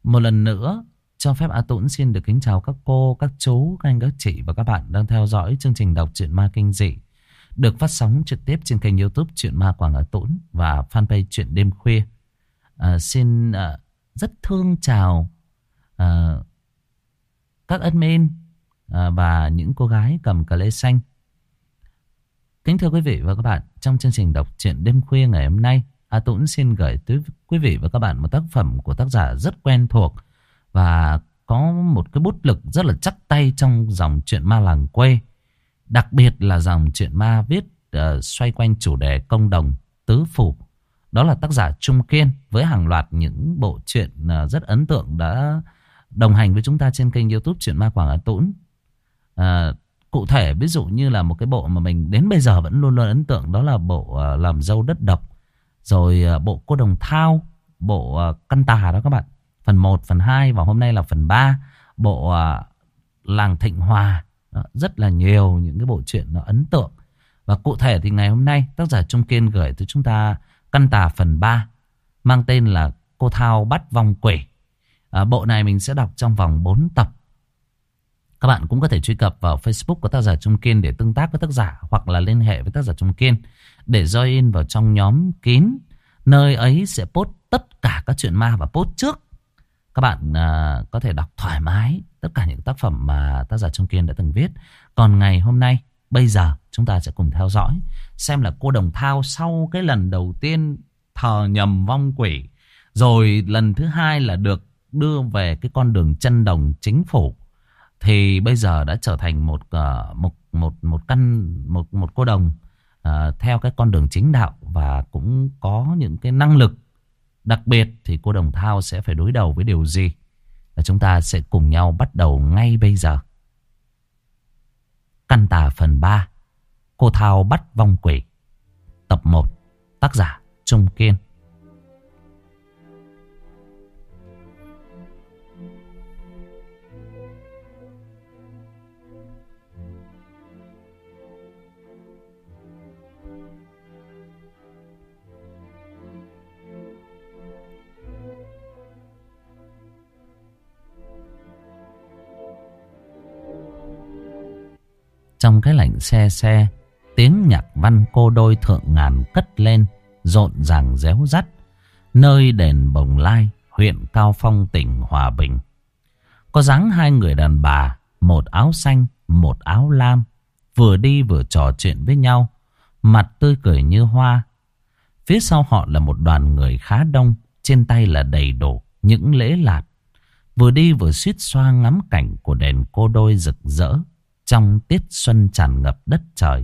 Một lần nữa, cho phép A Tũng xin được kính chào các cô, các chú, các anh, các chị và các bạn đang theo dõi chương trình đọc truyện ma kinh dị được phát sóng trực tiếp trên kênh YouTube Truyện Ma Quảng A Tũng và fanpage Truyện Đêm Khuya. Xin rất thương chào các admin và những cô gái cầm cà lê xanh. Kính thưa quý vị và các bạn, trong chương trình đọc truyện đêm khuya ngày hôm nay, A Tũng xin gửi tới quý vị và các bạn một tác phẩm của tác giả rất quen thuộc và có một cái bút lực rất là chắc tay trong dòng truyện ma làng quê. Đặc biệt là dòng truyện ma viết xoay quanh chủ đề công đồng, tứ phủ. Đó là tác giả Trung Kiên với hàng loạt những bộ truyện rất ấn tượng đã đồng hành với chúng ta trên kênh YouTube Truyện Ma Quảng A Tũng. Cụ thể ví dụ như là một cái bộ mà mình đến bây giờ vẫn luôn luôn ấn tượng, đó là bộ Làm Dâu Đất Độc, rồi bộ Cô Đồng Thao, bộ Căn Tà đó các bạn, phần 1, phần 2 và hôm nay là phần 3, bộ Làng Thịnh Hòa. Đó, rất là nhiều những cái bộ truyện nó ấn tượng. Và cụ thể thì ngày hôm nay tác giả Trung Kiên gửi tới chúng ta Căn Tà phần 3 mang tên là Cô Thao Bắt Vong Quỷ. Bộ này mình sẽ đọc trong vòng 4 tập. Các bạn cũng có thể truy cập vào Facebook của tác giả Trung Kiên để tương tác với tác giả, hoặc là liên hệ với tác giả Trung Kiên để join vào trong nhóm kín. Nơi ấy sẽ post tất cả các chuyện ma và post trước. Các bạn có thể đọc thoải mái tất cả những tác phẩm mà tác giả Trung Kiên đã từng viết. Còn ngày hôm nay, bây giờ chúng ta sẽ cùng theo dõi xem là cô Đồng Thao sau cái lần đầu tiên thờ nhầm vong quỷ, rồi lần thứ hai là được đưa về cái con đường chân đồng chính phủ, thì bây giờ đã trở thành một cô đồng theo cái con đường chính đạo và cũng có những cái năng lực đặc biệt. Thì cô Đồng Thao sẽ phải đối đầu với điều gì? Và chúng ta sẽ cùng nhau bắt đầu ngay bây giờ. Căn Tà phần 3, Cô Thao Bắt Vong Quỷ, tập 1, tác giả Trung Kiên. Trong cái lạnh se se, tiếng nhạc văn cô đôi thượng ngàn cất lên, rộn ràng réo rắt. Nơi đền Bồng Lai, huyện Cao Phong, tỉnh Hòa Bình, có dáng hai người đàn bà, một áo xanh, một áo lam, vừa đi vừa trò chuyện với nhau, mặt tươi cười như hoa. Phía sau họ là một đoàn người khá đông, trên tay là đầy đủ những lễ lạt, vừa đi vừa suýt xoa ngắm cảnh của đền cô đôi rực rỡ trong tiết xuân tràn ngập đất trời.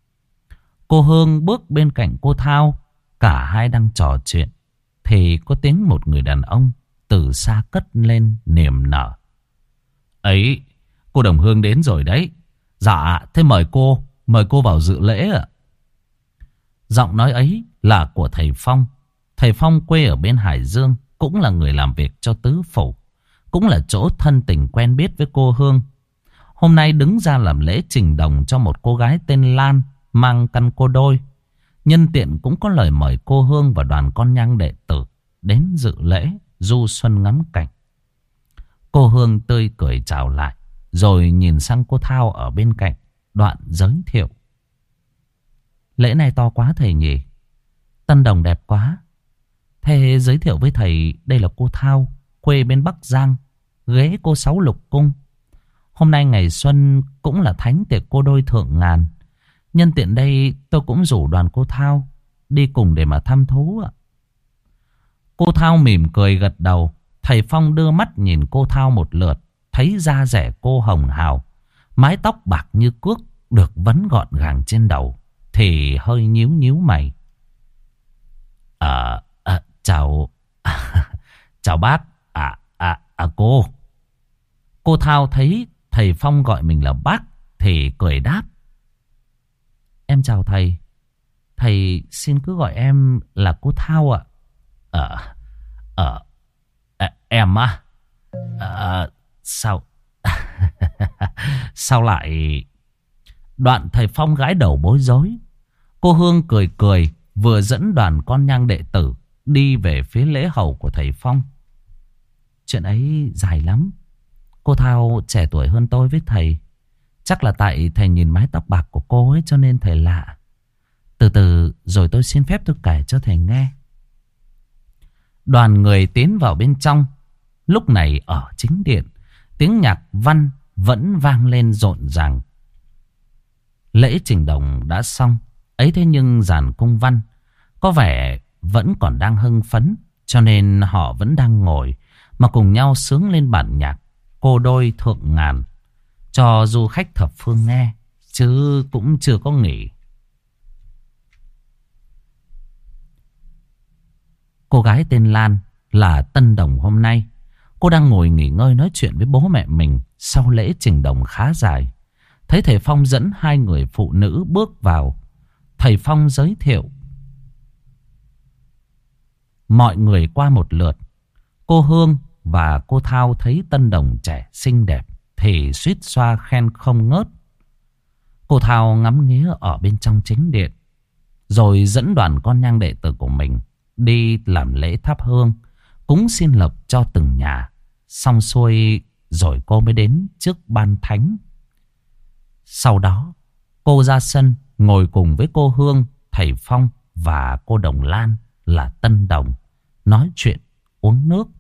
Cô Hương bước bên cạnh cô Thao, cả hai đang trò chuyện thì có tiếng một người đàn ông từ xa cất lên niềm nở. Ấy, cô Đồng Hương đến rồi đấy. Dạ, thế mời cô vào dự lễ ạ. Giọng nói ấy là của thầy Phong. Thầy Phong quê ở bên Hải Dương, cũng là người làm việc cho tứ phủ, cũng là chỗ thân tình quen biết với cô Hương. Hôm nay đứng ra làm lễ trình đồng cho một cô gái tên Lan mang căn cô đôi. Nhân tiện cũng có lời mời cô Hương và đoàn con nhang đệ tử đến dự lễ du xuân ngắm cảnh. Cô Hương tươi cười chào lại, rồi nhìn sang cô Thao ở bên cạnh, đoạn giới thiệu. Lễ này to quá thầy nhỉ? Tân đồng đẹp quá. Thế giới thiệu với thầy, đây là cô Thao, quê bên Bắc Giang, ghế cô Sáu Lục Cung. Hôm nay ngày xuân cũng là thánh tiệc cô đôi thượng ngàn. Nhân tiện đây tôi cũng rủ đoàn cô Thao đi cùng để mà thăm thú ạ. Cô Thao mỉm cười gật đầu. Thầy Phong đưa mắt nhìn cô Thao một lượt, thấy da rẻ cô hồng hào, mái tóc bạc như cước được vấn gọn gàng trên đầu, thì hơi nhíu nhíu mày. Chào chào bác. Cô. Cô Thao thấy thầy Phong gọi mình là bác thì cười đáp. Em chào thầy. Thầy xin cứ gọi em là cô Thao ạ. Em á? Sao? Sao lại? Đoạn thầy Phong gãi đầu bối rối. Cô Hương cười cười, vừa dẫn đoàn con nhang đệ tử đi về phía lễ hầu của thầy Phong. Chuyện ấy dài lắm. Cô Thao trẻ tuổi hơn tôi với thầy. Chắc là tại thầy nhìn mái tóc bạc của cô ấy cho nên thầy lạ. Từ từ rồi tôi xin phép tôi kể cho thầy nghe. Đoàn người tiến vào bên trong. Lúc này ở chính điện, tiếng nhạc văn vẫn vang lên rộn ràng. Lễ trình đồng đã xong. Ấy thế nhưng dàn cung văn có vẻ vẫn còn đang hưng phấn, cho nên họ vẫn đang ngồi mà cùng nhau sướng lên bản nhạc Cô Đôi Thượng Ngàn cho du khách thập phương nghe, chứ cũng chưa có nghỉ. Cô gái tên Lan là tân đồng hôm nay. Cô đang ngồi nghỉ ngơi nói chuyện với bố mẹ mình sau lễ trình đồng khá dài. Thấy thầy Phong dẫn hai người phụ nữ bước vào, thầy Phong giới thiệu mọi người qua một lượt. Cô Hương và cô Thao thấy tân đồng trẻ xinh đẹp thì suýt xoa khen không ngớt. Cô Thao ngắm nghía ở bên trong chính điện, rồi dẫn đoàn con nhang đệ tử của mình đi làm lễ thắp hương, cúng xin lộc cho từng nhà. Xong xuôi rồi cô mới đến trước ban thánh. Sau đó cô ra sân ngồi cùng với cô Hương, thầy Phong và cô Đồng Lan là tân đồng, nói chuyện uống nước.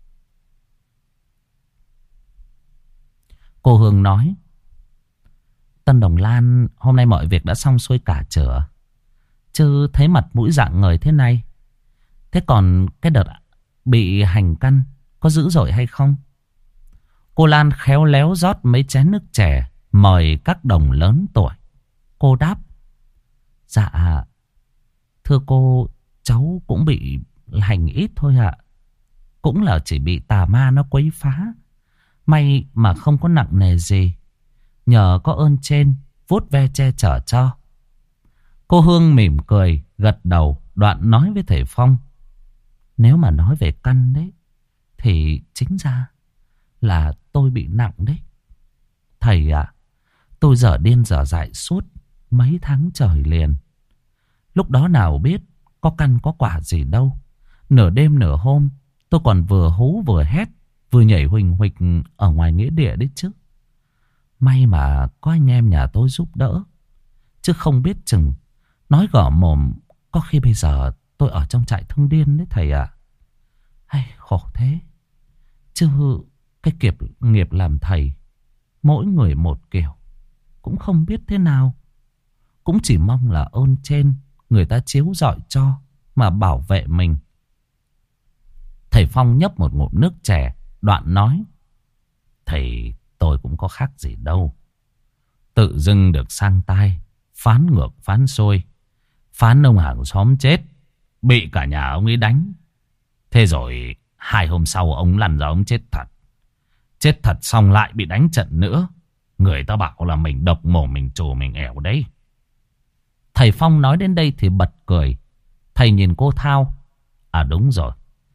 Cô Hương nói: Tân Đồng Lan, hôm nay mọi việc đã xong xuôi cả chửa, chứ thấy mặt mũi rạng ngời thế này. Thế còn cái đợt bị hành căn có dữ dội hay không? Cô Lan khéo léo rót mấy chén nước chè mời các đồng lớn tuổi. Cô đáp: Dạ thưa cô, cháu cũng bị hành ít thôi ạ. Cũng là chỉ bị tà ma nó quấy phá, may mà không có nặng nề gì. Nhờ có ơn trên vuốt ve che chở cho. Cô Hương mỉm cười gật đầu, đoạn nói với thầy Phong: Nếu mà nói về căn đấy thì chính ra là tôi bị nặng đấy. Thầy ạ, tôi dở điên dở dại suốt mấy tháng trời liền. Lúc đó nào biết có căn có quả gì đâu. Nửa đêm nửa hôm tôi còn vừa hú vừa hét, vừa nhảy huỳnh huỵch ở ngoài nghĩa địa đấy chứ. May mà có anh em nhà tôi giúp đỡ, chứ không biết chừng nói gõ mồm có khi bây giờ tôi ở trong trại thương điên đấy thầy ạ. Hay khổ thế. Chứ cái nghiệp làm thầy mỗi người một kiểu, cũng không biết thế nào. Cũng chỉ mong là ơn trên người ta chiếu rọi cho mà bảo vệ mình. Thầy Phong nhấp một ngụm nước chè, đoạn nói: Thầy tôi cũng có khác gì đâu. Tự dưng được sang tai, phán ngược phán xuôi. Phán ông hàng xóm chết, bị cả nhà ông ấy đánh. Thế rồi 2 hôm sau ông lăn ra ông chết thật. Chết thật xong lại bị đánh trận nữa. Người ta bảo là mình độc mồm, mình trù, mình ẻo đấy. Thầy Phong nói đến đây thì bật cười. Thầy nhìn cô Thao: À đúng rồi,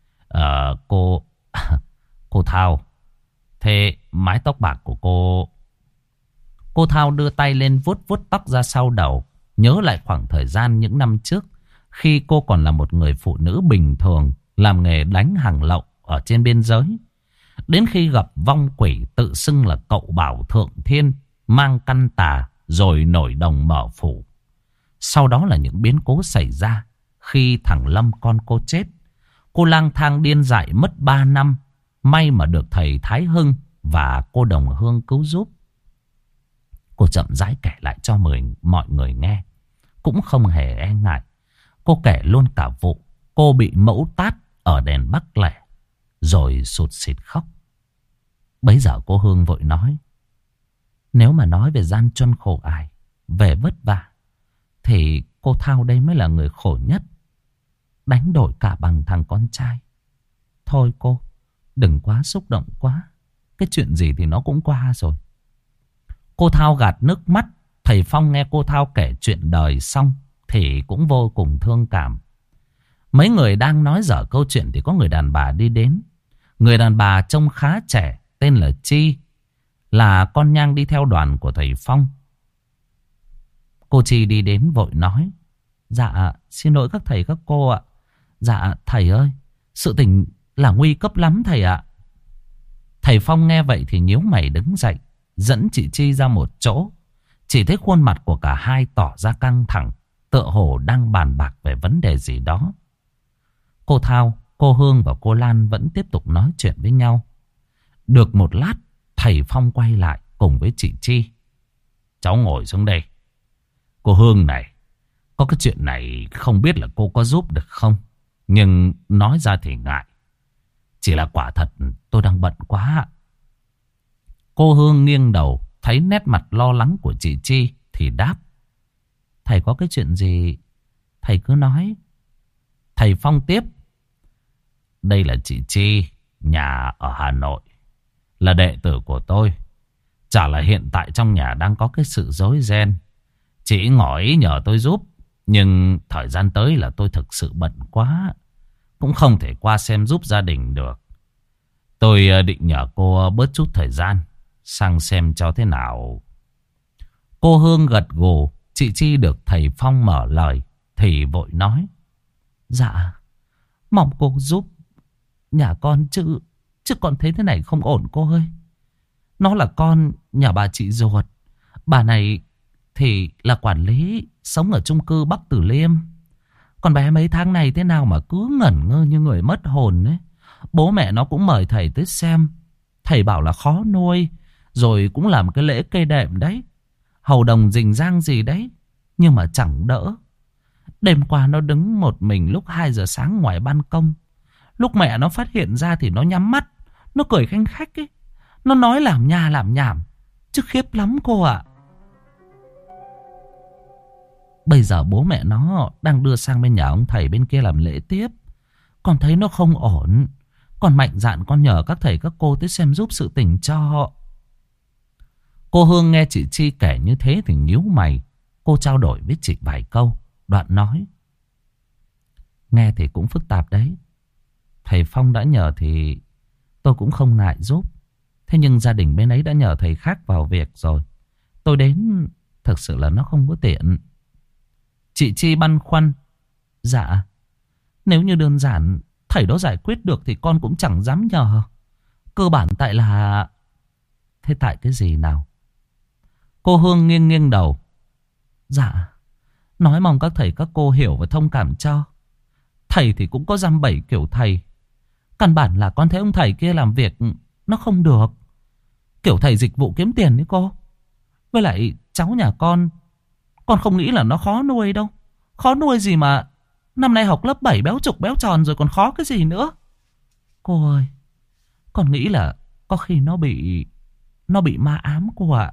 cô Thao, thế mái tóc bạc của cô... Cô Thao đưa tay lên vuốt vuốt tóc ra sau đầu, nhớ lại khoảng thời gian những năm trước, khi cô còn là một người phụ nữ bình thường, làm nghề đánh hàng lậu ở trên biên giới. Đến khi gặp vong quỷ tự xưng là cậu Bảo Thượng Thiên, mang căn tà rồi nổi đồng mở phủ. Sau đó là những biến cố xảy ra. Khi thằng Lâm con cô chết, cô lang thang điên dại mất 3 năm. May mà được thầy Thái Hưng và cô Đồng Hương cứu giúp. Cô chậm rãi kể lại cho mọi người nghe, cũng không hề e ngại. Cô kể luôn cả vụ cô bị mẫu tát ở đền Bắc Lẻ, rồi sụt sịt khóc. Bấy giờ cô Hương vội nói: Nếu mà nói về gian truân khổ ải, về vất vả, thì cô Thao đây mới là người khổ nhất. Đánh đổi cả bằng thằng con trai. Thôi cô, đừng quá xúc động quá. Cái chuyện gì thì nó cũng qua rồi. Cô Thao gạt nước mắt. Thầy Phong nghe cô Thao kể chuyện đời xong thì cũng vô cùng thương cảm. Mấy người đang nói dở câu chuyện thì có người đàn bà đi đến. Người đàn bà trông khá trẻ, tên là Chi, là con nhang đi theo đoàn của thầy Phong. Cô Chi đi đến vội nói: Dạ xin lỗi các thầy các cô ạ. Dạ thầy ơi, sự tình là nguy cấp lắm thầy ạ. Thầy Phong nghe vậy thì nhíu mày đứng dậy, dẫn chị Chi ra một chỗ. Chỉ thấy khuôn mặt của cả hai tỏ ra căng thẳng, tựa hồ đang bàn bạc về vấn đề gì đó. Cô Thao, cô Hương và cô Lan vẫn tiếp tục nói chuyện với nhau. Được một lát, thầy Phong quay lại cùng với chị Chi. Cháu ngồi xuống đây. Cô Hương này, có cái chuyện này không biết là cô có giúp được không? Nhưng nói ra thì ngại. Chỉ là quả thật tôi đang bận quá. Cô Hương nghiêng đầu, thấy nét mặt lo lắng của chị Chi thì đáp. Thầy có cái chuyện gì thầy cứ nói. Thầy Phong tiếp. Đây là chị Chi, nhà ở Hà Nội, là đệ tử của tôi. Chả là hiện tại trong nhà đang có cái sự rối ren. Chị ngỏ ý nhờ tôi giúp, nhưng thời gian tới là tôi thực sự bận quá, cũng không thể qua xem giúp gia đình được. Tôi định nhờ cô bớt chút thời gian sang xem cho thế nào. Cô Hương gật gù. Chị Chi được thầy Phong mở lời thì vội nói. Dạ, mong cô giúp nhà con chứ con thấy thế này không ổn cô ơi. Nó là con nhà bà chị ruột. Bà này thì là quản lý, sống ở chung cư Bắc Từ Liêm. Con bé mấy tháng này thế nào mà cứ ngẩn ngơ như người mất hồn ấy. Bố mẹ nó cũng mời thầy tới xem. Thầy bảo là khó nuôi, rồi cũng làm cái lễ cây đệm đấy, hầu đồng rình rang gì đấy, nhưng mà chẳng đỡ. Đêm qua nó đứng một mình lúc 2 giờ sáng ngoài ban công. Lúc mẹ nó phát hiện ra thì nó nhắm mắt, nó cười khanh khách ấy. Nó nói làm nha làm nhảm, chứ khiếp lắm cô ạ. Bây giờ bố mẹ nó đang đưa sang bên nhà ông thầy bên kia làm lễ tiếp. Con thấy nó không ổn, con mạnh dạn con nhờ các thầy các cô tới xem giúp sự tình cho. Cô Hương nghe chị Chi kể như thế thì nhíu mày. Cô trao đổi với chị vài câu, đoạn nói. Nghe thì cũng phức tạp đấy. Thầy Phong đã nhờ thì tôi cũng không ngại giúp. Thế nhưng gia đình bên ấy đã nhờ thầy khác vào việc rồi. Tôi đến thực sự là nó không có tiện. Chị Chi băn khoăn. Dạ, nếu như đơn giản thầy đó giải quyết được thì con cũng chẳng dám nhờ. Cơ bản tại là... Thế tại cái gì nào? Cô Hương nghiêng nghiêng đầu. Dạ, nói mong các thầy các cô hiểu và thông cảm cho. Thầy thì cũng có dăm bảy kiểu thầy. Căn bản là con thấy ông thầy kia làm việc nó không được. Kiểu thầy dịch vụ kiếm tiền đấy cô. Với lại cháu nhà con không nghĩ là nó khó nuôi đâu. Khó nuôi gì mà năm nay học lớp 7 béo trục béo tròn rồi còn khó cái gì nữa. Cô ơi, con nghĩ là có khi nó bị ma ám cô ạ.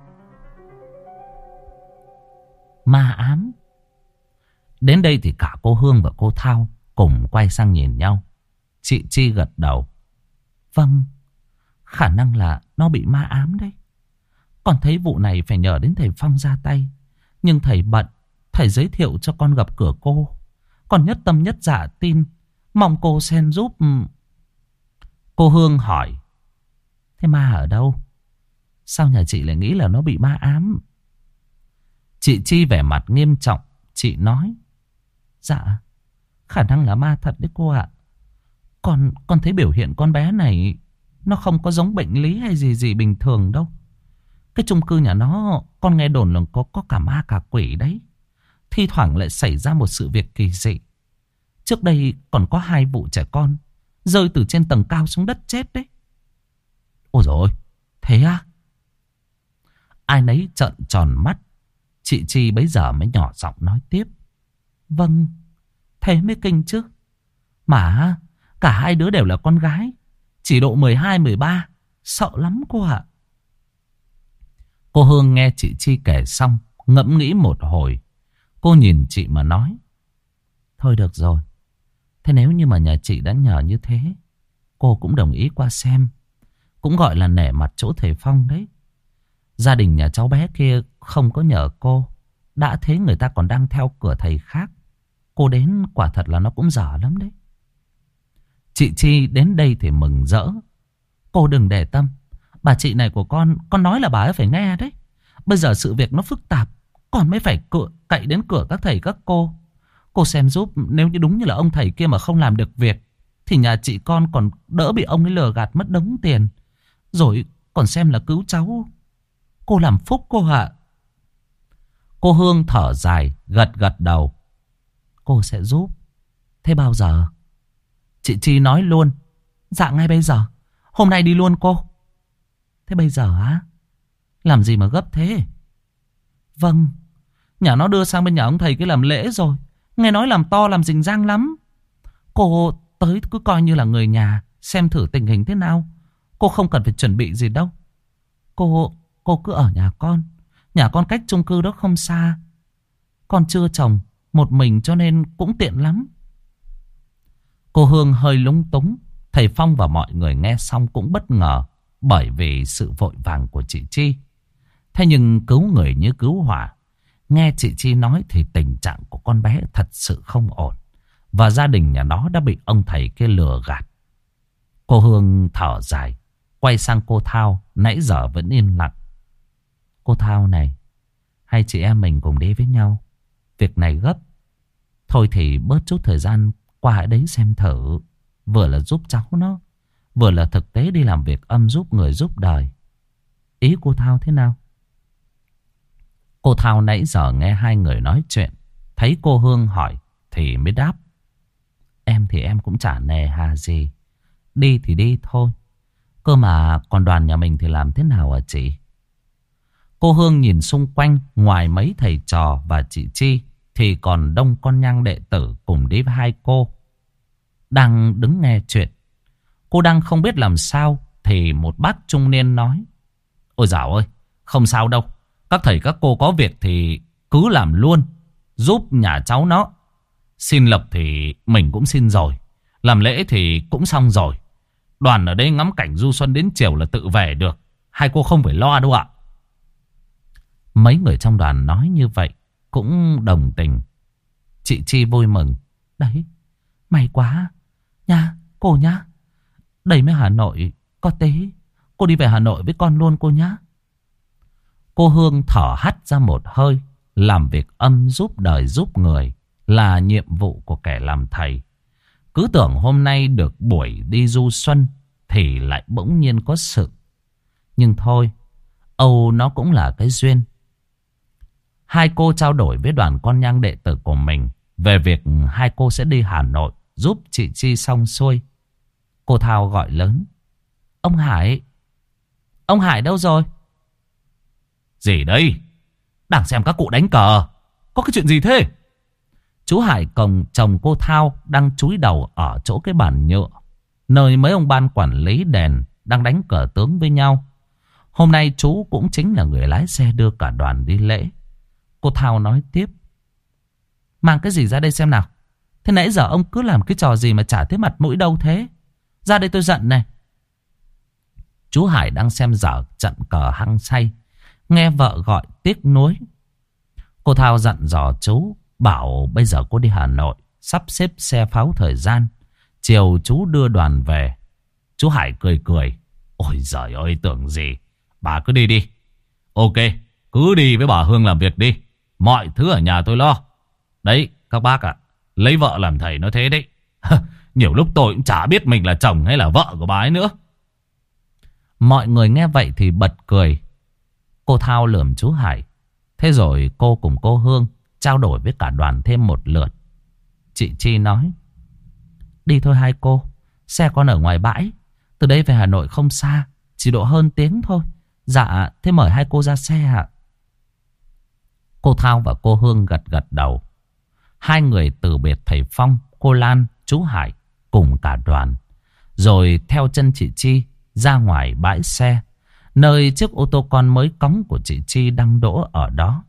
Ma ám? Đến đây thì cả cô Hương và cô Thao cùng quay sang nhìn nhau. Chị Chi gật đầu. Vâng, khả năng là nó bị ma ám đấy. Con thấy vụ này phải nhờ đến thầy Phong ra tay. Nhưng thầy bận, thầy giới thiệu cho con gặp cửa cô. Con nhất tâm nhất dạ tin, mong cô xem giúp. Cô Hương hỏi. Thế ma ở đâu? Sao nhà chị lại nghĩ là nó bị ma ám? Chị Chi vẻ mặt nghiêm trọng. Chị nói. Dạ, khả năng là ma thật đấy cô ạ. Con thấy biểu hiện con bé này nó không có giống bệnh lý hay gì bình thường đâu. Cái chung cư nhà nó, con nghe đồn là có cả ma cả quỷ đấy. Thi thoảng lại xảy ra một sự việc kỳ dị. Trước đây còn có 2 vụ trẻ con rơi từ trên tầng cao xuống đất chết đấy. Ôi dồi ôi, thế á? Ai nấy trợn tròn mắt. Chị Chi bấy giờ mới nhỏ giọng nói tiếp. Vâng, thế mới kinh chứ. Mà cả 2 đứa đều là con gái, chỉ độ 12, 13. Sợ lắm cô ạ. Cô Hương nghe chị Chi kể xong, ngẫm nghĩ một hồi. Cô nhìn chị mà nói. Thôi được rồi. Thế nếu như mà nhà chị đã nhờ như thế, cô cũng đồng ý qua xem. Cũng gọi là nể mặt chỗ thầy Phong đấy. Gia đình nhà cháu bé kia không có nhờ cô. Đã thế người ta còn đang theo cửa thầy khác. Cô đến quả thật là nó cũng dở lắm đấy. Chị Chi đến đây thì mừng rỡ. Cô đừng để tâm. Bà chị này của con nói là bà ấy phải nghe đấy. Bây giờ sự việc nó phức tạp, con mới phải cậy đến cửa các thầy các cô. Cô xem giúp, nếu như đúng như là ông thầy kia mà không làm được việc, thì nhà chị con còn đỡ bị ông ấy lừa gạt mất đống tiền. rồi còn xem là cứu cháu. Cô làm phúc cô ạ. Cô Hương thở dài, gật gật đầu. Cô sẽ giúp. Thế bao giờ? Chị Chi nói luôn. Dạ ngay bây giờ. Hôm nay đi luôn cô. Thế bây giờ á? Làm gì mà gấp thế? Vâng. Nhà nó đưa sang bên nhà ông thầy cái làm lễ rồi. Nghe nói làm to làm rình rang lắm. Cô tới cứ coi như là người nhà, xem thử tình hình thế nào. Cô không cần phải chuẩn bị gì đâu. Cô cứ ở nhà con. Nhà con cách chung cư đó không xa. Con chưa chồng, một mình cho nên cũng tiện lắm. Cô Hương hơi lúng túng. Thầy Phong và mọi người nghe xong cũng bất ngờ, bởi vì sự vội vàng của chị Chi. Thế nhưng cứu người như cứu hỏa. Nghe chị Chi nói thì tình trạng của con bé thật sự không ổn. Và gia đình nhà nó đã bị ông thầy kia lừa gạt. Cô Hương thở dài, quay sang cô Thao, nãy giờ vẫn yên lặng. Cô Thao này, hai chị em mình cùng đi với nhau. Việc này gấp. Thôi thì bớt chút thời gian qua ở đấy xem thử. Vừa là giúp cháu nó, vừa là thực tế đi làm việc âm giúp người giúp đời. Ý cô Thao thế nào? Cô Thao nãy giờ nghe hai người nói chuyện, thấy cô Hương hỏi thì mới đáp. Em thì em cũng chả nề hà gì. Đi thì đi thôi. Cơ mà còn đoàn nhà mình thì làm thế nào hả chị? Cô Hương nhìn xung quanh, ngoài mấy thầy trò và chị Chi thì còn đông con nhang đệ tử cùng đi với hai cô. Đang đứng nghe chuyện, cô đang không biết làm sao thì một bác trung niên nói. Ôi dào ơi, không sao đâu. Các thầy các cô có việc thì cứ làm luôn, giúp nhà cháu nó. Xin lộc thì mình cũng xin rồi, làm lễ thì cũng xong rồi. Đoàn ở đây ngắm cảnh du xuân đến chiều là tự về được. Hai cô không phải lo đâu ạ. Mấy người trong đoàn nói như vậy cũng đồng tình. Chị Chi vui mừng. Đấy, may quá. Nha, cô nhá. Đây mới Hà Nội, có tế. Cô đi về Hà Nội với con luôn cô nhá. Cô Hương thở hắt ra một hơi. Làm việc âm giúp đời giúp người là nhiệm vụ của kẻ làm thầy. Cứ tưởng hôm nay được buổi đi du xuân thì lại bỗng nhiên có sự. Nhưng thôi, Âu nó cũng là cái duyên. Hai cô trao đổi với đoàn con nhang đệ tử của mình về việc hai cô sẽ đi Hà Nội giúp chị Chi xong xuôi. Cô Thao gọi lớn. Ông Hải. Ông Hải đâu rồi? Gì đây? Đang xem các cụ đánh cờ. Có cái chuyện gì thế? Chú Hải cùng chồng cô Thao đang chúi đầu ở chỗ cái bàn nhựa, nơi mấy ông ban quản lý đền đang đánh cờ tướng với nhau. Hôm nay chú cũng chính là người lái xe đưa cả đoàn đi lễ. Cô Thao nói tiếp. Mang cái gì ra đây xem nào. Thế nãy giờ ông cứ làm cái trò gì mà chả thấy mặt mũi đâu thế? Ra đây tôi giận này. Chú Hải đang xem dở trận cờ hăng say, nghe vợ gọi tiếc nuối. Cô Thao dặn dò chú, bảo bây giờ cô đi Hà Nội, sắp xếp xe pháo thời gian, chiều chú đưa đoàn về. Chú Hải cười cười. Ôi giời ơi, tưởng gì. Bà cứ đi đi. Ok, cứ đi với bà Hương làm việc đi. Mọi thứ ở nhà tôi lo. Đấy các bác ạ, lấy vợ làm thầy nó thế đấy. Nhiều lúc tôi cũng chả biết mình là chồng hay là vợ của bà ấy nữa. Mọi người nghe vậy thì bật cười. Cô Thao lườm chú Hải. Thế rồi cô cùng cô Hương trao đổi với cả đoàn thêm một lượt. Chị Chi nói. Đi thôi hai cô. Xe con ở ngoài bãi. Từ đây về Hà Nội không xa, chỉ độ hơn tiếng thôi. Dạ, thế mời hai cô ra xe ạ. Cô Thao và cô Hương gật gật đầu. Hai người từ biệt thầy Phong, cô Lan, chú Hải cùng cả đoàn. Rồi theo chân chị Chi ra ngoài bãi xe, nơi chiếc ô tô con mới cóng của chị Chi đang đỗ ở đó.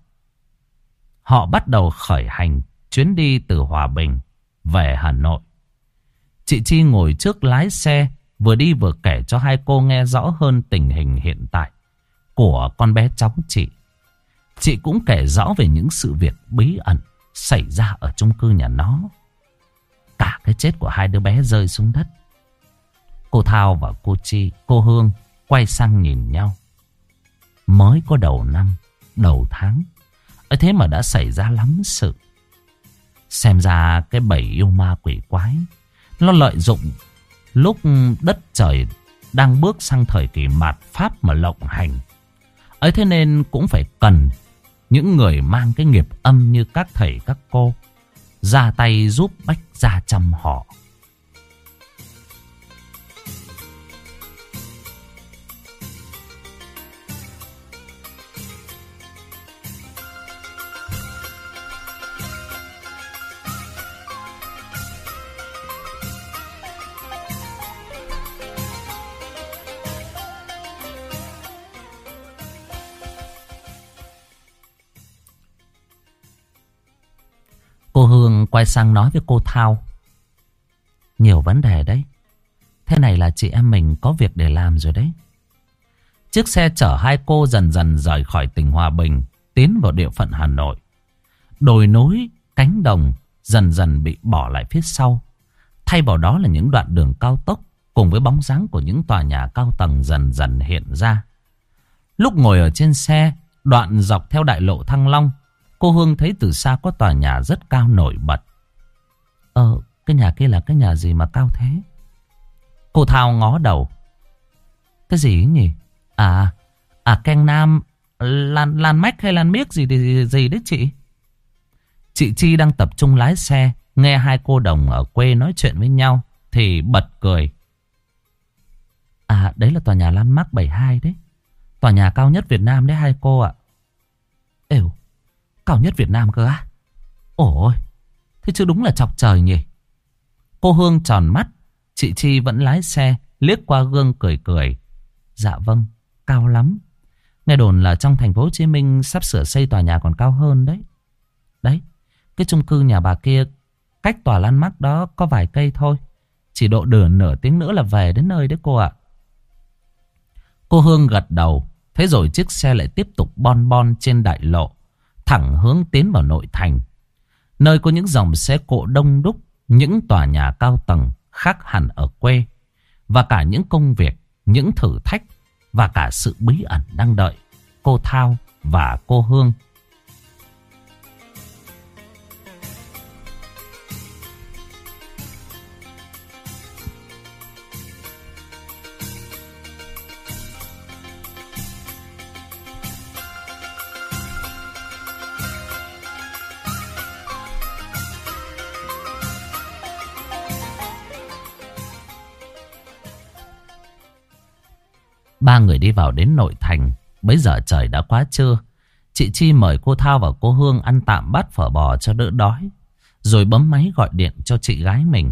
Họ bắt đầu khởi hành chuyến đi từ Hòa Bình về Hà Nội. Chị Chi ngồi trước lái xe, vừa đi vừa kể cho hai cô nghe rõ hơn tình hình hiện tại của con bé cháu chị. Chị cũng kể rõ về những sự việc bí ẩn xảy ra ở chung cư nhà nó. Cả cái chết của hai đứa bé rơi xuống đất. Cô Thao và cô Hương quay sang nhìn nhau. Mới có đầu năm, đầu tháng, ấy thế mà đã xảy ra lắm sự. Xem ra cái bầy yêu ma quỷ quái nó lợi dụng lúc đất trời đang bước sang thời kỳ mạt Pháp mà lộng hành. Ấy thế nên cũng phải cần những người mang cái nghiệp âm như các thầy các cô ra tay giúp Bách Gia chăm họ. Cô Hương quay sang nói với cô Thao. Nhiều vấn đề đấy. Thế này là chị em mình có việc để làm rồi đấy. Chiếc xe chở hai cô dần dần rời khỏi tỉnh Hòa Bình, tiến vào địa phận Hà Nội. Đồi núi, cánh đồng dần dần bị bỏ lại phía sau. Thay vào đó là những đoạn đường cao tốc cùng với bóng dáng của những tòa nhà cao tầng dần dần hiện ra. Lúc ngồi ở trên xe, đoạn dọc theo đại lộ Thăng Long, cô Hương thấy từ xa có tòa nhà rất cao nổi bật. Cái nhà kia là cái nhà gì mà cao thế? Cô Thao ngó đầu. Cái gì ấy nhỉ? Keng Nam, Lan Mách hay Lan Miếc gì đấy chị? Chị Chi đang tập trung lái xe, nghe hai cô đồng ở quê nói chuyện với nhau thì bật cười. Đấy là tòa nhà Landmark 72 đấy. Tòa nhà cao nhất Việt Nam đấy hai cô ạ. Cao nhất Việt Nam cơ á? Ôi, thế chứ đúng là chọc trời nhỉ. Cô Hương tròn mắt. Chị Chi vẫn lái xe, liếc qua gương cười cười. Dạ vâng, cao lắm. Nghe đồn là trong thành phố Hồ Chí Minh sắp sửa xây tòa nhà còn cao hơn đấy. Đấy, cái chung cư nhà bà kia cách tòa Landmark đó có vài cây thôi. Chỉ độ nửa tiếng nữa là về đến nơi đấy cô ạ. Cô Hương gật đầu. Thế rồi chiếc xe lại tiếp tục bon bon trên đại lộ, thẳng hướng tiến vào nội thành, nơi có những dòng xe cộ đông đúc, những tòa nhà cao tầng khác hẳn ở quê, và cả những công việc, những thử thách và cả sự bí ẩn đang đợi cô Thao và cô Hương. Ba người đi vào đến nội thành. Bấy giờ trời đã quá trưa. Chị Chi mời cô Thao và cô Hương ăn tạm bát phở bò cho đỡ đói, rồi bấm máy gọi điện cho chị gái mình.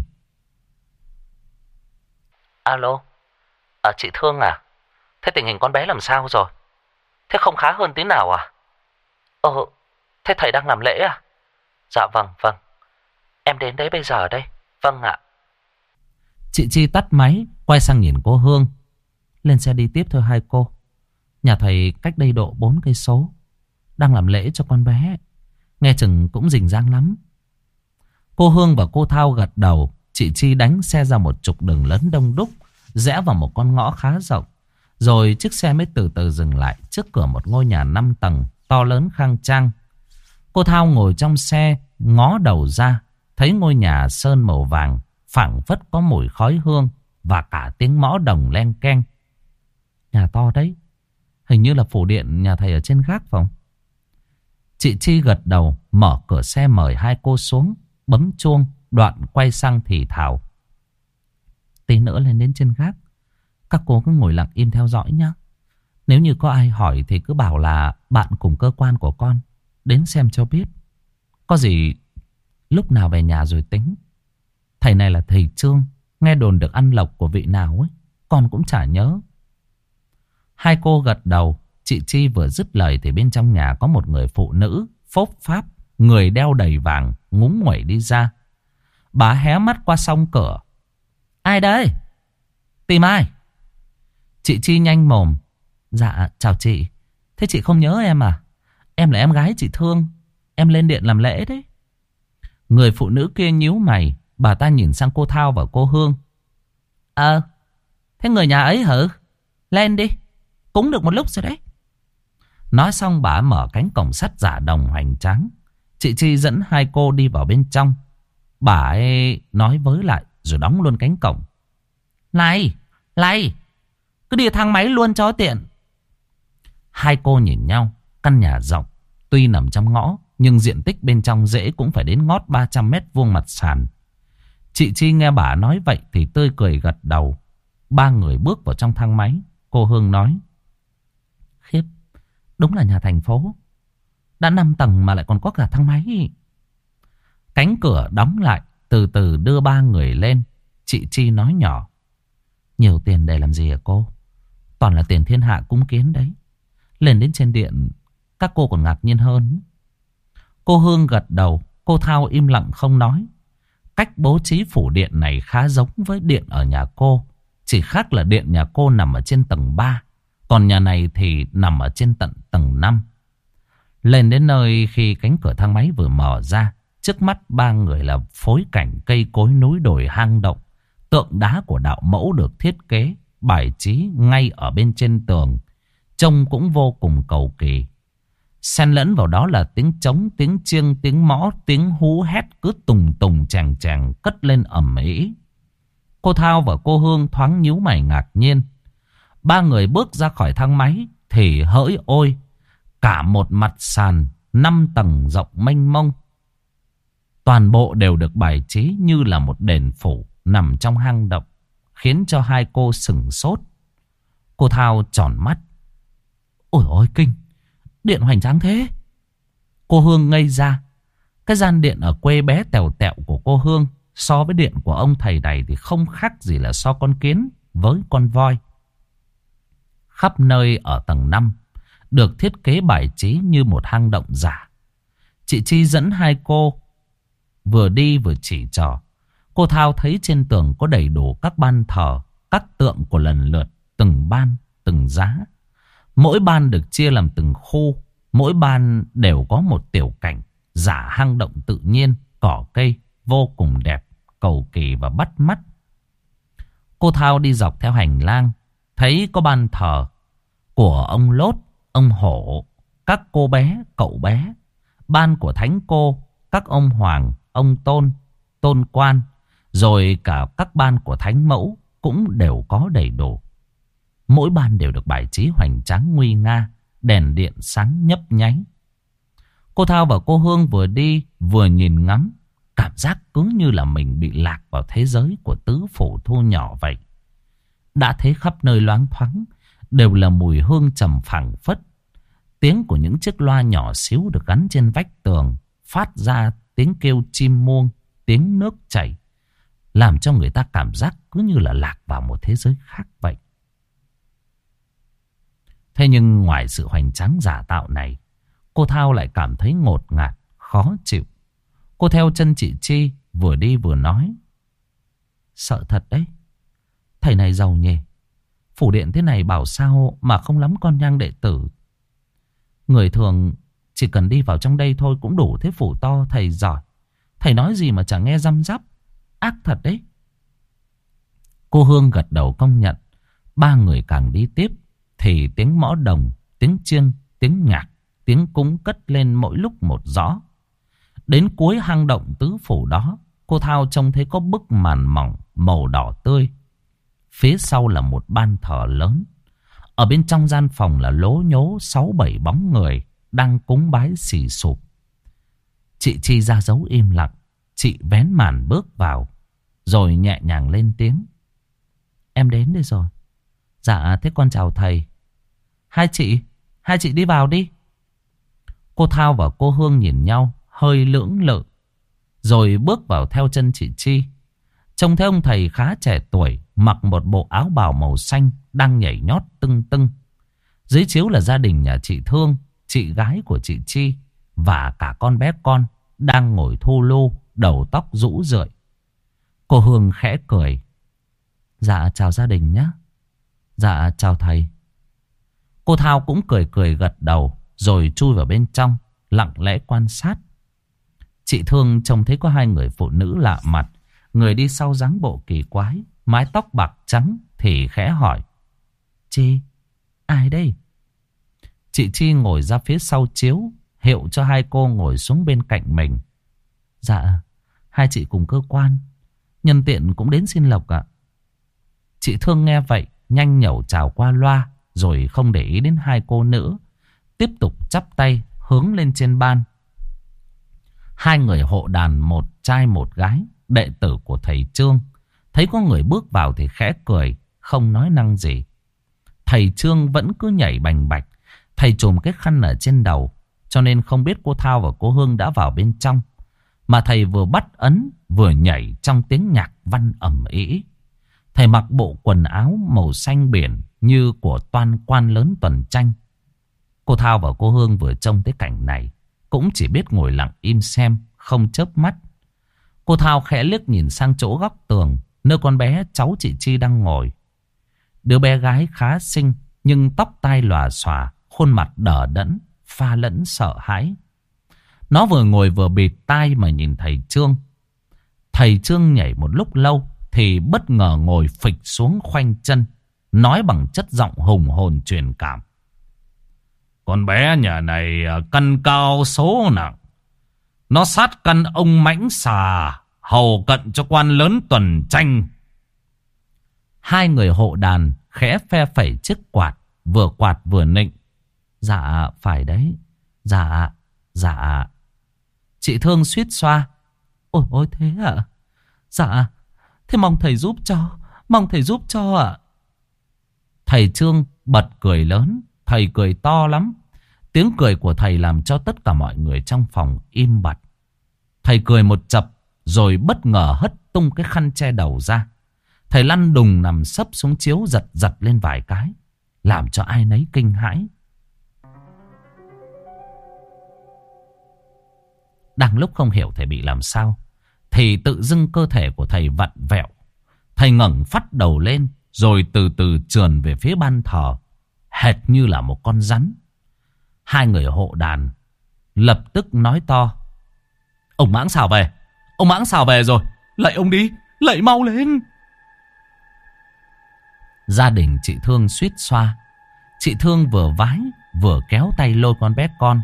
Alo, chị Thương à? Thế tình hình con bé làm sao rồi? Thế không khá hơn tí nào à? Thế thầy đang làm lễ à? Dạ vâng. Em đến đấy bây giờ đây. Vâng ạ. Chị Chi tắt máy, quay sang nhìn cô Hương. Lên xe đi tiếp thôi hai cô. Nhà thầy cách đây độ 4 cây số. Đang làm lễ cho con bé. Nghe chừng cũng rình rang lắm. Cô Hương và cô Thao gật đầu. Chị Chi đánh xe ra một trục đường lớn đông đúc, rẽ vào một con ngõ khá rộng. Rồi chiếc xe mới từ từ dừng lại trước cửa một ngôi nhà 5 tầng to lớn khang trang. Cô Thao ngồi trong xe, ngó đầu ra, thấy ngôi nhà sơn màu vàng, phảng phất có mùi khói hương và cả tiếng mõ đồng len keng. Nhà to đấy. Hình như là phủ điện nhà thầy ở trên gác phải không? Chị Chi gật đầu, mở cửa xe mời hai cô xuống, bấm chuông, đoạn quay sang thì thào. Tí nữa lên đến trên gác, các cô cứ ngồi lặng im theo dõi nhé. Nếu như có ai hỏi thì cứ bảo là bạn cùng cơ quan của con đến xem cho biết. Có gì lúc nào về nhà rồi tính. Thầy này là thầy Trương, nghe đồn được ăn lộc của vị nào ấy, con cũng chả nhớ. Hai cô gật đầu. Chị Chi vừa dứt lời thì bên trong nhà có một người phụ nữ phốp pháp, người đeo đầy vàng, ngúng nguẩy đi ra. Bà hé mắt qua song cửa. Ai đấy? Tìm ai? Chị Chi nhanh mồm. Dạ chào chị. Thế chị không nhớ em à? Em là em gái chị Thương. Em lên điện làm lễ đấy. Người phụ nữ kia nhíu mày. Bà ta nhìn sang cô Thao và cô Hương. Thế người nhà ấy hả? Lên đi, cúng được một lúc rồi đấy. Nói xong bà mở cánh cổng sắt giả đồng hoành tráng. Chị Chi dẫn hai cô đi vào bên trong. Bà ấy nói với lại rồi đóng luôn cánh cổng. Này, Cứ đi thang máy luôn cho tiện. Hai cô nhìn nhau. Căn nhà rộng, tuy nằm trong ngõ, nhưng diện tích bên trong dễ cũng phải đến ngót 300 mét vuông mặt sàn. Chị Chi nghe bà nói vậy thì tươi cười gật đầu. Ba người bước vào trong thang máy. Cô Hương nói: Khiếp, đúng là nhà thành phố. Đã 5 tầng mà lại còn có cả thang máy. Cánh cửa đóng lại, từ từ đưa ba người lên. Chị Chi nói nhỏ: Nhiều tiền để làm gì hả cô? Toàn là tiền thiên hạ cúng kiến đấy. Lên đến trên điện, các cô còn ngạc nhiên hơn. Cô Hương gật đầu. Cô Thao im lặng không nói. Cách bố trí phủ điện này khá giống với điện ở nhà cô. Chỉ khác là điện nhà cô nằm ở trên tầng 3. Còn nhà này thì nằm ở trên tận tầng 5. Lên đến nơi, khi cánh cửa thang máy vừa mở ra, trước mắt ba người là phối cảnh cây cối núi đồi hang động. Tượng đá của đạo mẫu được thiết kế, bài trí ngay ở bên trên tường. Trông cũng vô cùng cầu kỳ. Xen lẫn vào đó là tiếng trống, tiếng chiêng, tiếng mõ, tiếng hú hét cứ tùng tùng chàng chàng cất lên ầm ĩ. Cô Thao và cô Hương thoáng nhíu mày ngạc nhiên. Ba người bước ra khỏi thang máy thì hỡi ôi, cả một mặt sàn 5 tầng rộng mênh mông. Toàn bộ đều được bài trí như là một đền phủ nằm trong hang động, khiến cho hai cô sửng sốt. Cô Thao tròn mắt: Ôi ôi kinh, điện hoành tráng thế. Cô Hương ngây ra. Cái gian điện ở quê bé tèo tẹo của cô Hương so với điện của ông thầy này thì không khác gì là so con kiến với con voi. Khắp nơi ở tầng 5 được thiết kế bài trí như một hang động giả. Chị Chi dẫn hai cô vừa đi vừa chỉ trò. Cô Thao thấy trên tường có đầy đủ các ban thờ, các tượng của lần lượt, từng ban, từng giá. Mỗi ban được chia làm từng khu. Mỗi ban đều có một tiểu cảnh giả hang động tự nhiên, cỏ cây vô cùng đẹp, cầu kỳ và bắt mắt. Cô Thao đi dọc theo hành lang, thấy có ban thờ của ông Lốt, ông Hổ, các cô bé, cậu bé. Ban của thánh cô, các ông Hoàng, ông Tôn, Tôn Quan. Rồi cả các ban của thánh mẫu cũng đều có đầy đủ. Mỗi ban đều được bài trí hoành tráng nguy nga, đèn điện sáng nhấp nháy. Cô Thao và cô Hương vừa đi vừa nhìn ngắm, cảm giác cứ như là mình bị lạc vào thế giới của tứ phủ thu nhỏ vậy. Đã thấy khắp nơi loáng thoáng đều là mùi hương trầm phảng phất. Tiếng của những chiếc loa nhỏ xíu được gắn trên vách tường phát ra tiếng kêu chim muông, tiếng nước chảy, làm cho người ta cảm giác cứ như là lạc vào một thế giới khác vậy. Thế nhưng ngoài sự hoành tráng giả tạo này, cô Thao lại cảm thấy ngột ngạt, khó chịu. Cô theo chân chị Chi vừa đi vừa nói: Sợ thật đấy, thầy này giàu nhỉ. Phủ điện thế này bảo sao mà không lắm con nhang đệ tử. Người thường chỉ cần đi vào trong đây thôi cũng đủ thế phủ to, thầy giỏi. Thầy nói gì mà chẳng nghe răm rắp. Ác thật đấy. Cô Hương gật đầu công nhận. Ba người càng đi tiếp thì tiếng mõ đồng, tiếng chiêng, tiếng nhạc, tiếng cúng cất lên mỗi lúc một rõ. Đến cuối hang động tứ phủ đó, cô Thao trông thấy có bức màn mỏng màu đỏ tươi. Phía sau là một ban thờ lớn. Ở bên trong gian phòng là lố nhố 6-7 bóng người đang cúng bái xì sụp. Chị Chi ra dấu im lặng. Chị vén màn bước vào, rồi nhẹ nhàng lên tiếng: Em đến đây rồi. Dạ thế con chào thầy. Hai chị đi vào đi. Cô Thao và cô Hương nhìn nhau hơi lưỡng lự, rồi bước vào theo chân chị Chi. Trông thấy ông thầy khá trẻ tuổi, mặc một bộ áo bào màu xanh, đang nhảy nhót tưng tưng. Dưới chiếu là gia đình nhà chị Thương, chị gái của chị Chi, và cả con bé con đang ngồi thu lu, đầu tóc rũ rượi. Cô Hương khẽ cười: Dạ chào gia đình nhé. Dạ chào thầy. Cô Thao cũng cười cười gật đầu, rồi chui vào bên trong, lặng lẽ quan sát. Chị Thương trông thấy có hai người phụ nữ lạ mặt. Người đi sau dáng bộ kỳ quái, mái tóc bạc trắng, thì khẽ hỏi: Chi, ai đây? Chị Chi ngồi ra phía sau chiếu, hiệu cho hai cô ngồi xuống bên cạnh mình. Dạ, hai chị cùng cơ quan, nhân tiện cũng đến xin lộc ạ. Chị Thương nghe vậy, nhanh nhẩu chào qua loa, rồi không để ý đến hai cô nữ, tiếp tục chắp tay hướng lên trên ban. Hai người hộ đàn, một trai một gái, đệ tử của thầy Trương, thấy có người bước vào thì khẽ cười, không nói năng gì. Thầy Trương vẫn cứ nhảy bành bạch. Thầy trùm cái khăn ở trên đầu, cho nên không biết cô Thao và cô Hương đã vào bên trong. Mà thầy vừa bắt ấn vừa nhảy trong tiếng nhạc văn ầm ĩ. Thầy mặc bộ quần áo màu xanh biển như của toan quan lớn tuần tranh. Cô Thao và cô Hương vừa trông thấy cảnh này cũng chỉ biết ngồi lặng im xem, không chớp mắt. Cô Thao khẽ liếc nhìn sang chỗ góc tường, nơi con bé cháu chị Chi đang ngồi. Đứa bé gái khá xinh, nhưng tóc tai lòa xòa, khuôn mặt đờ đẫn, pha lẫn sợ hãi. Nó vừa ngồi vừa bịt tai mà nhìn thầy Trương. Thầy Trương nhảy một lúc lâu thì bất ngờ ngồi phịch xuống khoanh chân, nói bằng chất giọng hùng hồn truyền cảm. Con bé nhà này cân cao số nặng. Nó sát cân ông mãnh xà, hầu cận cho quan lớn tuần tranh. Hai người hộ đàn khẽ phe phẩy chiếc quạt vừa nịnh. Dạ phải đấy. Dạ. Chị Thương suýt xoa. Ôi thế à? Dạ. Thế mong thầy giúp cho ạ. Thầy Trương bật cười lớn. Thầy cười to lắm. Tiếng cười của thầy làm cho tất cả mọi người trong phòng im bặt. Thầy cười một chập rồi bất ngờ hất tung cái khăn che đầu ra. Thầy lăn đùng nằm sấp xuống chiếu, giật lên vài cái, làm cho ai nấy kinh hãi. Đang lúc không hiểu thầy bị làm sao, thì tự dưng cơ thể của thầy vặn vẹo. Thầy ngẩng phắt đầu lên, rồi từ từ trườn về phía ban thờ, hệt như là một con rắn. Hai người hộ đàn lập tức nói to. Ông Mãng Xào về rồi. Lạy ông đi, lạy mau lên. Gia đình chị Thương suýt xoa. Chị Thương vừa vái vừa kéo tay lôi con bé con.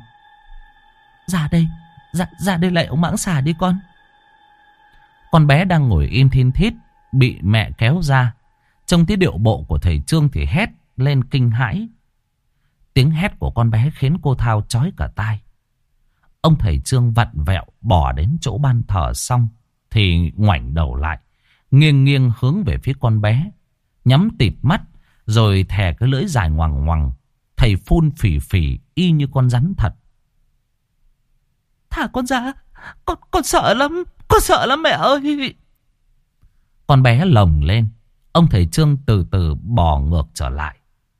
Ra đây lạy ông Mãng Xà đi con. Con bé đang ngồi im thin thít, bị mẹ kéo ra. Trong tí điệu bộ của thầy Trương thì hét lên kinh hãi. Tiếng hét của con bé khiến cô Thao chói cả tai. Ông thầy Trương vặn vẹo bỏ đến chỗ ban thờ xong thì ngoảnh đầu lại, nghiêng hướng về phía con bé, nhắm tịt mắt rồi thè cái lưỡi dài ngoằng ngoằng. Thầy phun phì phì y như con rắn thật. Thả con ra, con sợ lắm mẹ ơi. Con bé lồng lên. Ông thầy Trương từ từ bò ngược trở lại.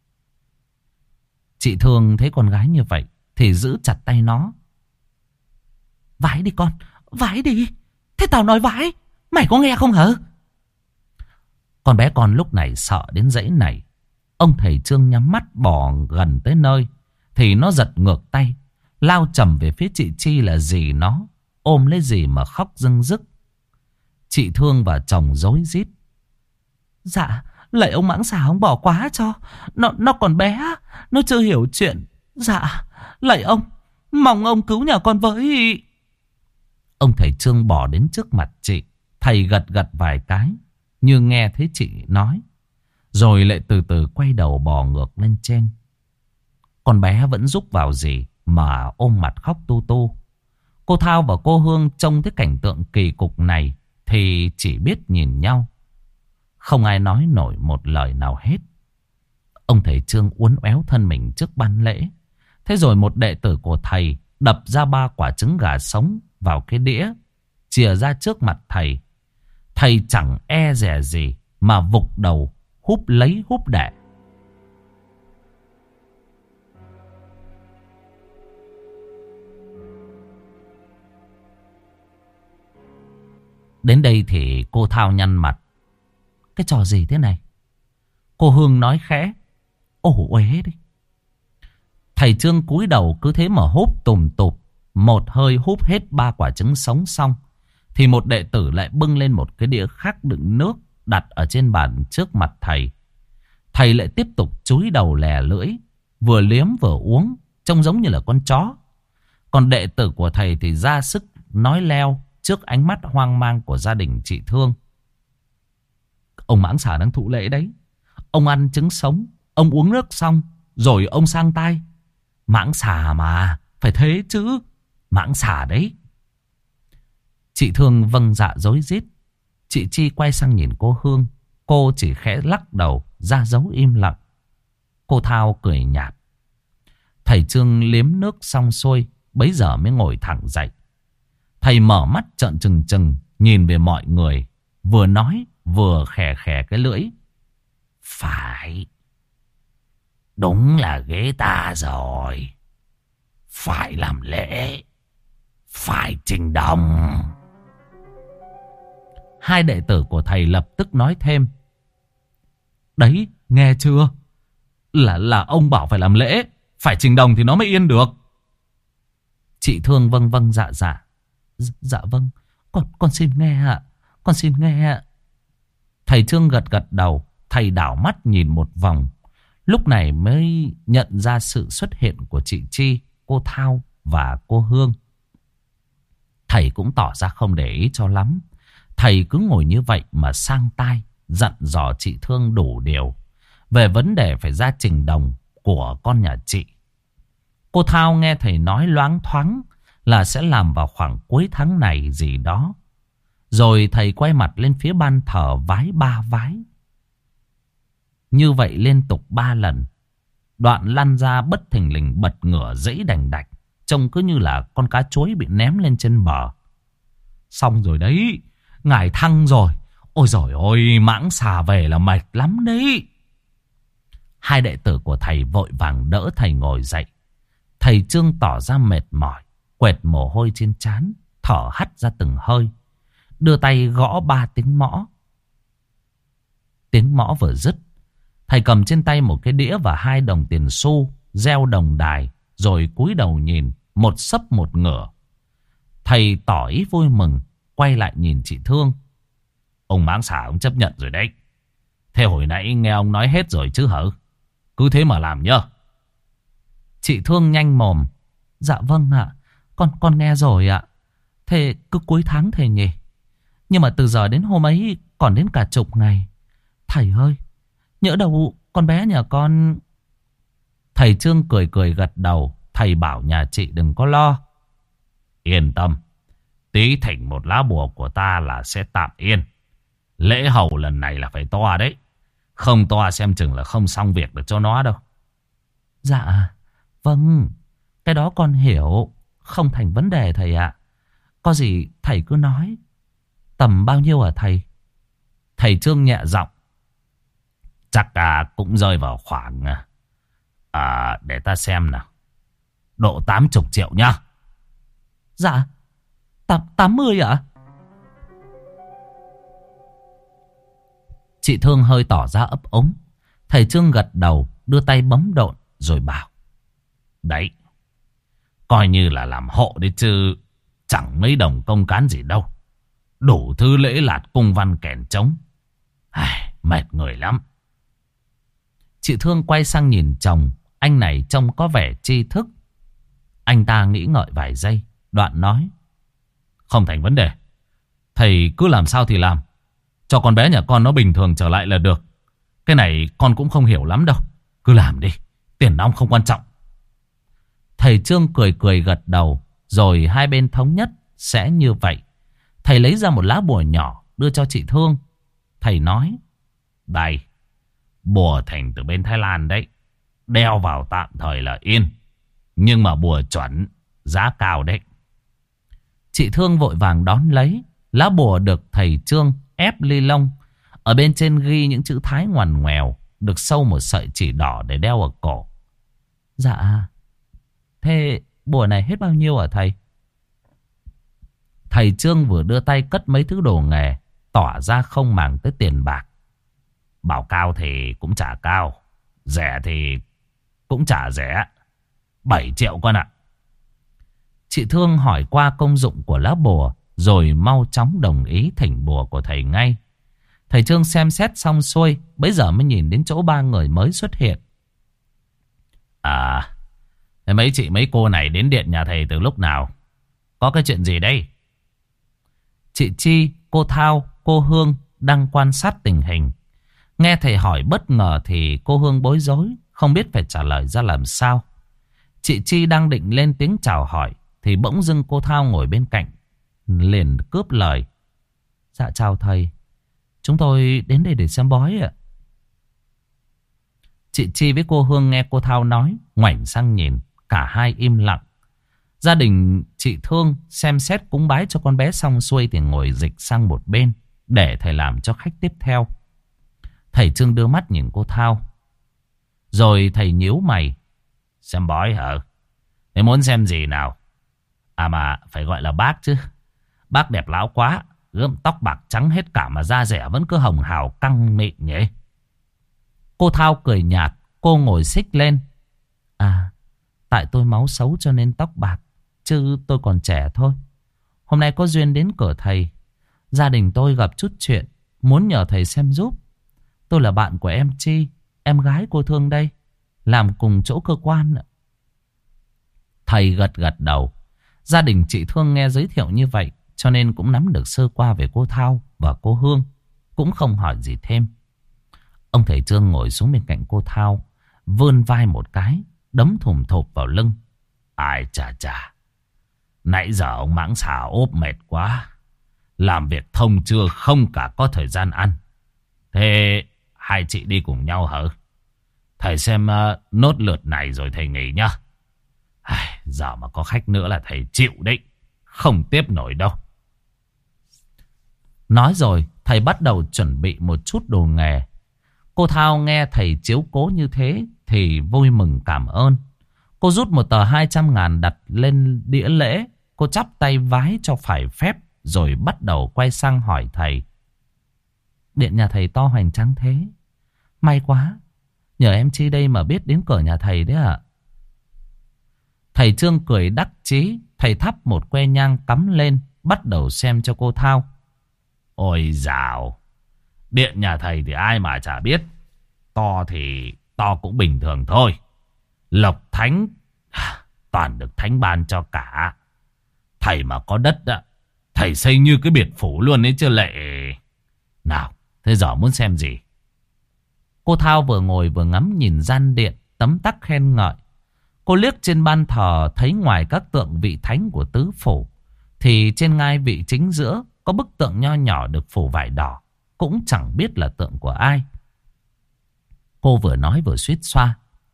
Chị Thương thấy con gái như vậy thì giữ chặt tay nó. Vái đi con, vái đi. Thế tao nói vái, mày có nghe không hả? Con bé con lúc này sợ đến dãy nảy. Ông thầy Trương nhắm mắt bò gần tới nơi thì nó giật ngược tay, lao chầm về phía chị Chi là dì nó, ôm lấy dì mà khóc rưng rức. Chị Thương và chồng rối rít. Dạ, lạy ông Mãng Xà ông bỏ quá cho. Nó còn bé, nó chưa hiểu chuyện. Dạ, lạy ông, mong ông cứu nhà con với. Ông thầy Trương bỏ đến trước mặt chị. Thầy gật vài cái như nghe thấy chị nói, rồi lại từ từ quay đầu bò ngược lên trên. Con bé vẫn rúc vào dì mà ôm mặt khóc tu tu. Cô Thao và cô Hương trông thấy cảnh tượng kỳ cục này thì chỉ biết nhìn nhau, không ai nói nổi một lời nào hết. Ông thầy Trương uốn éo thân mình trước ban lễ. Thế rồi một đệ tử của thầy đập ra 3 quả trứng gà sống vào cái đĩa, chìa ra trước mặt thầy. Thầy chẳng e dè gì mà vục đầu húp lấy húp đẻ. Đến đây thì cô Thao nhăn mặt. Cái trò gì thế này? Cô Hương nói khẽ. Ổ uế đi. Thầy Trương cúi đầu cứ thế mà húp tùm tụp. Một hơi húp hết 3 quả trứng sống xong thì một đệ tử lại bưng lên một cái đĩa khác đựng nước, đặt ở trên bàn trước mặt thầy. Thầy lại tiếp tục chúi đầu lè lưỡi, vừa liếm vừa uống, trông giống như là con chó. Còn đệ tử của thầy thì ra sức nói leo trước ánh mắt hoang mang của gia đình chị Thương. Ông Mãng Xà đang thụ lễ đấy. Ông ăn trứng sống, ông uống nước xong, rồi ông sang tay. Mãng xà mà, phải thế chứ. Mãng xà đấy. Chị Thương vâng dạ rối rít. Chị Chi quay sang nhìn cô Hương. Cô chỉ khẽ lắc đầu, ra dấu im lặng. Cô Thao cười nhạt. Thầy Trương liếm nước xong xuôi, bấy giờ mới ngồi thẳng dậy. Thầy mở mắt trợn trừng trừng, nhìn về mọi người, vừa nói vừa khè khè cái lưỡi. Phải, đúng là ghế ta rồi. Phải làm lễ, phải trình đồng. Hai đệ tử của thầy lập tức nói thêm. Đấy, nghe chưa? Là ông bảo phải làm lễ, phải trình đồng thì nó mới yên được. Chị Thương vâng vâng dạ dạ. Dạ vâng, con xin nghe ạ. Con xin nghe ạ. Thầy Trương gật gật đầu. Thầy đảo mắt nhìn một vòng, lúc này mới nhận ra sự xuất hiện của chị Chi, cô Thao và cô Hương. Thầy cũng tỏ ra không để ý cho lắm. Thầy cứ ngồi như vậy mà sang tai dặn dò chị Thương đủ điều về vấn đề phải ra trình đồng của con nhà chị. Cô Thao nghe thầy nói loáng thoáng là sẽ làm vào khoảng cuối tháng này gì đó. Rồi thầy quay mặt lên phía ban thờ vái 3 vái. Như vậy liên tục 3 lần. Đoạn lăn ra bất thình lình bật ngửa dãy đành đạch, trông cứ như là con cá chuối bị ném lên trên bờ. Xong rồi đấy, ngài thăng rồi. Ôi giời ơi, mãng xà về là mệt lắm đấy. Hai đệ tử của thầy vội vàng đỡ thầy ngồi dậy. Thầy Trương tỏ ra mệt mỏi, quệt mồ hôi trên trán, thở hắt ra từng hơi, đưa tay gõ 3 tiếng mõ. Tiếng mõ vừa dứt, thầy cầm trên tay một cái đĩa và 2 đồng tiền xu, gieo đồng đài, rồi cúi đầu nhìn, một sấp một ngửa. Thầy tỏ ý vui mừng, quay lại nhìn chị Thương. Ông mãng xà ông chấp nhận rồi đấy. Thế hồi nãy nghe ông nói hết rồi chứ hả? Cứ thế mà làm nhá. Chị Thương nhanh mồm. Dạ vâng ạ, con nghe rồi ạ. Thế cứ cuối tháng thầy nhỉ? Nhưng mà từ giờ đến hôm ấy còn đến cả chục ngày. Thầy ơi, nhỡ đâu con bé nhà con... Thầy Trương cười cười gật đầu. Thầy bảo nhà chị đừng có lo. Yên tâm, tí thỉnh một lá bùa của ta là sẽ tạm yên. Lễ hầu lần này là phải to đấy. Không to xem chừng là không xong việc được cho nó đâu. Dạ, vâng, cái đó con hiểu. Không thành vấn đề thầy ạ. Có gì thầy cứ nói. Tầm bao nhiêu hả thầy? Thầy Trương nhẹ giọng. Chắc cũng rơi vào khoảng... để ta xem nào. Độ 80 triệu nhá. Dạ, 80 ạ? Chị Thương hơi tỏ ra ấp ống. Thầy Trương gật đầu, đưa tay bấm độn rồi bảo. Đấy, coi như là làm hộ đấy chứ. Chẳng mấy đồng công cán gì đâu. Đủ thứ lễ lạt cung văn kèn trống. Mệt người lắm. Chị Thương quay sang nhìn chồng. Anh này trông có vẻ tri thức. Anh ta nghĩ ngợi vài giây, đoạn nói. Không thành vấn đề. Thầy cứ làm sao thì làm. Cho con bé nhà con nó bình thường trở lại là được. Cái này con cũng không hiểu lắm đâu. Cứ làm đi, tiền nong không quan trọng. Thầy Trương cười cười gật đầu. Rồi hai bên thống nhất sẽ như vậy. Thầy lấy ra một lá bùa nhỏ đưa cho chị Thương. Thầy nói. Đây, bùa thành từ bên Thái Lan đấy. Đeo vào tạm thời là yên. Nhưng mà bùa chuẩn, giá cao đấy. Chị Thương vội vàng đón lấy. Lá bùa được thầy Trương ép ly lông. Ở bên trên ghi những chữ Thái ngoằn ngoèo, được sâu một sợi chỉ đỏ để đeo ở cổ. Dạ, thế bùa này hết bao nhiêu hả thầy? Thầy Trương vừa đưa tay cất mấy thứ đồ nghề, tỏ ra không màng tới tiền bạc. Bảo cao thì cũng chả cao, rẻ thì cũng chả rẻ. 7 triệu con ạ. Chị Thương hỏi qua công dụng của lá bùa, rồi mau chóng đồng ý thỉnh bùa của thầy ngay. Thầy Trương xem xét xong xuôi, bấy giờ mới nhìn đến chỗ 3 người mới xuất hiện. Mấy chị mấy cô này đến điện nhà thầy từ lúc nào? Có cái chuyện gì đây? Chị Chi, cô Thao, cô Hương đang quan sát tình hình. Nghe thầy hỏi bất ngờ thì cô Hương bối rối, không biết phải trả lời ra làm sao. Chị Chi đang định lên tiếng chào hỏi thì bỗng dưng cô Thao ngồi bên cạnh liền cướp lời. Dạ chào thầy, chúng tôi đến đây để xem bói ạ. Chị Chi với cô Hương nghe cô Thao nói, ngoảnh sang nhìn, cả hai im lặng. Gia đình chị Thương xem xét cúng bái cho con bé xong xuôi thì ngồi dịch sang một bên để thầy làm cho khách tiếp theo. Thầy Trương đưa mắt nhìn cô Thao, rồi thầy nhíu mày. Xem bói hả? Thế muốn xem gì nào? À mà phải gọi là bác chứ. Bác đẹp lão quá, gươm tóc bạc trắng hết cả mà da dẻ vẫn cứ hồng hào căng mịn nhỉ. Cô Thao cười nhạt, cô ngồi xích lên. À, tại tôi máu xấu cho nên tóc bạc, chứ tôi còn trẻ thôi. Hôm nay có duyên đến cửa thầy, gia đình tôi gặp chút chuyện, muốn nhờ thầy xem giúp. Tôi là bạn của em Chi, em gái cô Thương đây, làm cùng chỗ cơ quan. Thầy gật gật đầu. Gia đình chị Thương nghe giới thiệu như vậy cho nên cũng nắm được sơ qua về cô Thao và cô Hương, cũng không hỏi gì thêm. Ông thầy Trương ngồi xuống bên cạnh cô Thao, vươn vai một cái, đấm thùm thụp vào lưng. Ai chà chà, nãy giờ ông mãng xà ốp mệt quá, làm việc thông chưa không cả có thời gian ăn. Thế hai chị đi cùng nhau hả? Thầy xem nốt lượt này rồi thầy nghỉ nhá. Giờ mà có khách nữa là thầy chịu đấy, không tiếp nổi đâu. Nói rồi thầy bắt đầu chuẩn bị một chút đồ nghề. Cô Thao nghe thầy chiếu cố như thế thì vui mừng cảm ơn. Cô rút một tờ 200.000 đặt lên đĩa lễ. Cô chắp tay vái cho phải phép, rồi bắt đầu quay sang hỏi thầy. Điện nhà thầy to hoành tráng thế, may quá, nhờ em Chi đây mà biết đến cửa nhà thầy đấy ạ. Thầy Trương cười đắc chí. Thầy thắp một que nhang cắm lên, bắt đầu xem cho cô Thao. Ôi dào, điện nhà thầy thì ai mà chả biết. To thì to cũng bình thường thôi. Lộc thánh toàn được thánh ban cho cả. Thầy mà có đất á, thầy xây như cái biệt phủ luôn ấy chứ lệ. Nào, thế giờ muốn xem gì? Cô Thao vừa ngồi vừa ngắm nhìn gian điện, tấm tắc khen ngợi. Cô liếc trên ban thờ, thấy ngoài các tượng vị thánh của tứ phủ thì trên ngai vị chính giữa có bức tượng nho nhỏ được phủ vải đỏ, cũng chẳng biết là tượng của ai. Cô vừa nói vừa suýt xoa.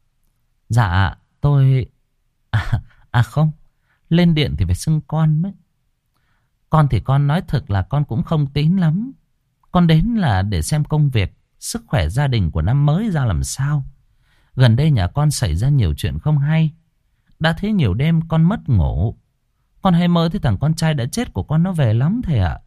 Dạ tôi... không, lên điện thì phải xưng con mới. Con thì con nói thật là con cũng không tín lắm. Con đến là để xem công việc, sức khỏe gia đình của năm mới ra làm sao. Gần đây nhà con xảy ra nhiều chuyện không hay. Đã thế nhiều đêm con mất ngủ. Con hay mơ thấy thằng con trai đã chết của con nó về lắm thầy ạ.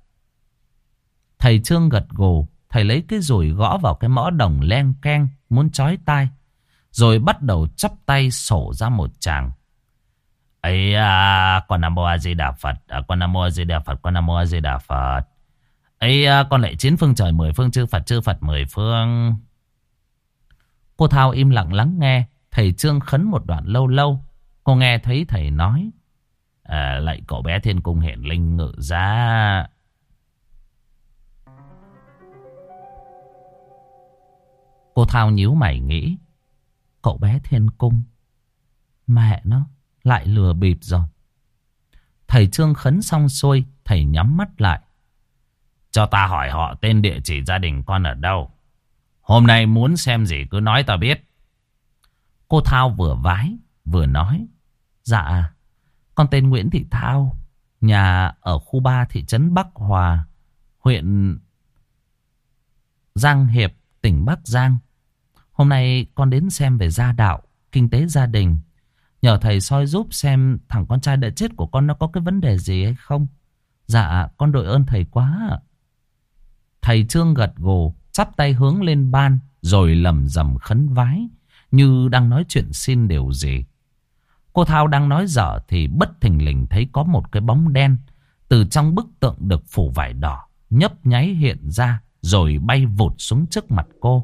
Thầy Trương gật gù. Thầy lấy cái dùi gõ vào cái mõ đồng len keng muốn chói tai, rồi bắt đầu chắp tay sổ ra một tràng. Ấy con Nam Mô A Di Đà Phật, con Nam Mô A Di Đà Phật, con Nam Mô A Di Đà Phật. Ấy con lại 9 phương trời 10 phương chư Phật 10 phương. Cô Thao im lặng lắng nghe. Thầy Trương khấn một đoạn lâu lâu. Cô nghe thấy thầy nói: lạy cậu bé thiên cung hiển linh ngự giá. Cô Thao nhíu mày nghĩ, cậu bé thiên cung, mẹ nó lại lừa bịp rồi. Thầy Trương khấn xong xuôi, thầy nhắm mắt lại. Cho ta hỏi họ tên địa chỉ gia đình con ở đâu. Hôm nay muốn xem gì cứ nói ta biết. Cô Thao vừa vái vừa nói: Dạ, con tên Nguyễn Thị Thao, nhà ở khu 3 thị trấn Bắc Hòa, huyện Giang Hiệp, tỉnh Bắc Giang. Hôm nay con đến xem về gia đạo, kinh tế gia đình, nhờ thầy soi giúp xem thằng con trai đã chết của con nó có cái vấn đề gì hay không. Dạ, con đội ơn thầy quá. Thầy Trương gật gù, chắp tay hướng lên ban, rồi lầm rầm khấn vái, như đang nói chuyện xin điều gì. Cô Thao đang nói dở thì bất thình lình thấy có một cái bóng đen từ trong bức tượng được phủ vải đỏ nhấp nháy hiện ra, rồi bay vụt xuống trước mặt cô.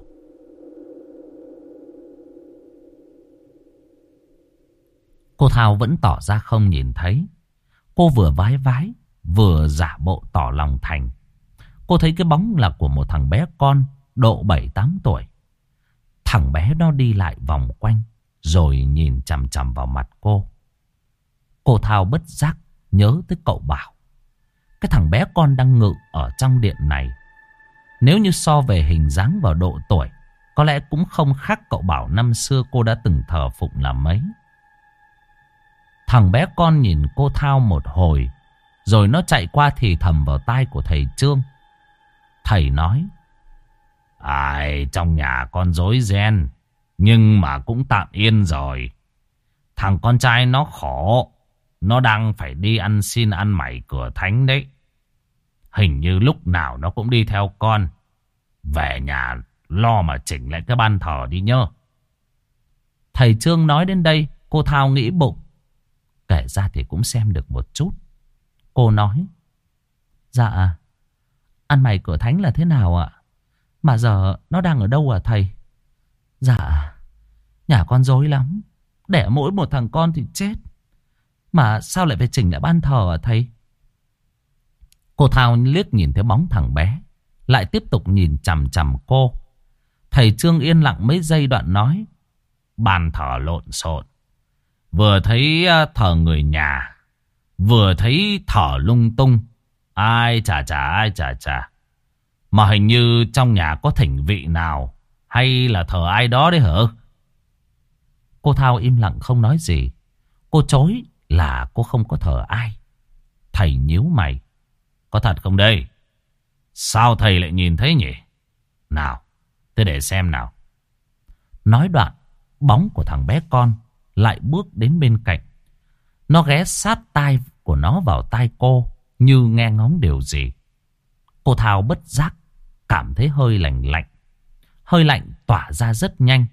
Cô Thao vẫn tỏ ra không nhìn thấy. Cô vừa vái vái vừa giả bộ tỏ lòng thành. Cô thấy cái bóng là của một thằng bé con độ 7-8 tuổi. Thằng bé nó đi lại vòng quanh rồi nhìn chằm chằm vào mặt cô. Cô Thao bất giác nhớ tới cậu Bảo. Cái thằng bé con đang ngự ở trong điện này, nếu như so về hình dáng và độ tuổi, có lẽ cũng không khác cậu Bảo năm xưa cô đã từng thờ phụng là mấy. Thằng bé con nhìn cô Thao một hồi, rồi nó chạy qua thì thầm vào tai của thầy Trương. Thầy nói: Ai, trong nhà con rối ren, nhưng mà cũng tạm yên rồi. Thằng con trai nó khổ, nó đang phải đi ăn xin ăn mày cửa thánh đấy. Hình như lúc nào nó cũng đi theo con. Về nhà lo mà chỉnh lại cái ban thờ đi nhớ. Thầy Trương nói đến đây, cô Thao nghĩ bụng, kể ra thì cũng xem được một chút. Cô nói: Dạ, ăn mày cửa thánh là thế nào ạ? Mà giờ nó đang ở đâu à thầy? Dạ, nhà con rối lắm, đẻ mỗi một thằng con thì chết. Mà sao lại phải chỉnh lại ban thờ à thầy? Cô Thao liếc nhìn thấy bóng thằng bé, lại tiếp tục nhìn chằm chằm cô. Thầy Trương yên lặng mấy giây đoạn nói: Ban thờ lộn xộn, vừa thấy thờ người nhà, vừa thấy thờ lung tung. Ai chà. Mà hình như trong nhà có thỉnh vị nào, hay là thờ ai đó đấy hả? Cô Thao im lặng không nói gì. Cô chối là cô không có thờ ai. Thầy nhíu mày: Có thật không đây? Sao thầy lại nhìn thấy nhỉ? Nào, thế để xem nào. Nói đoạn, bóng của thằng bé con lại bước đến bên cạnh. Nó ghé sát tai của nó vào tai cô, như nghe ngóng điều gì. Cô Thao bất giác cảm thấy hơi lạnh lạnh. Hơi lạnh tỏa ra rất nhanh.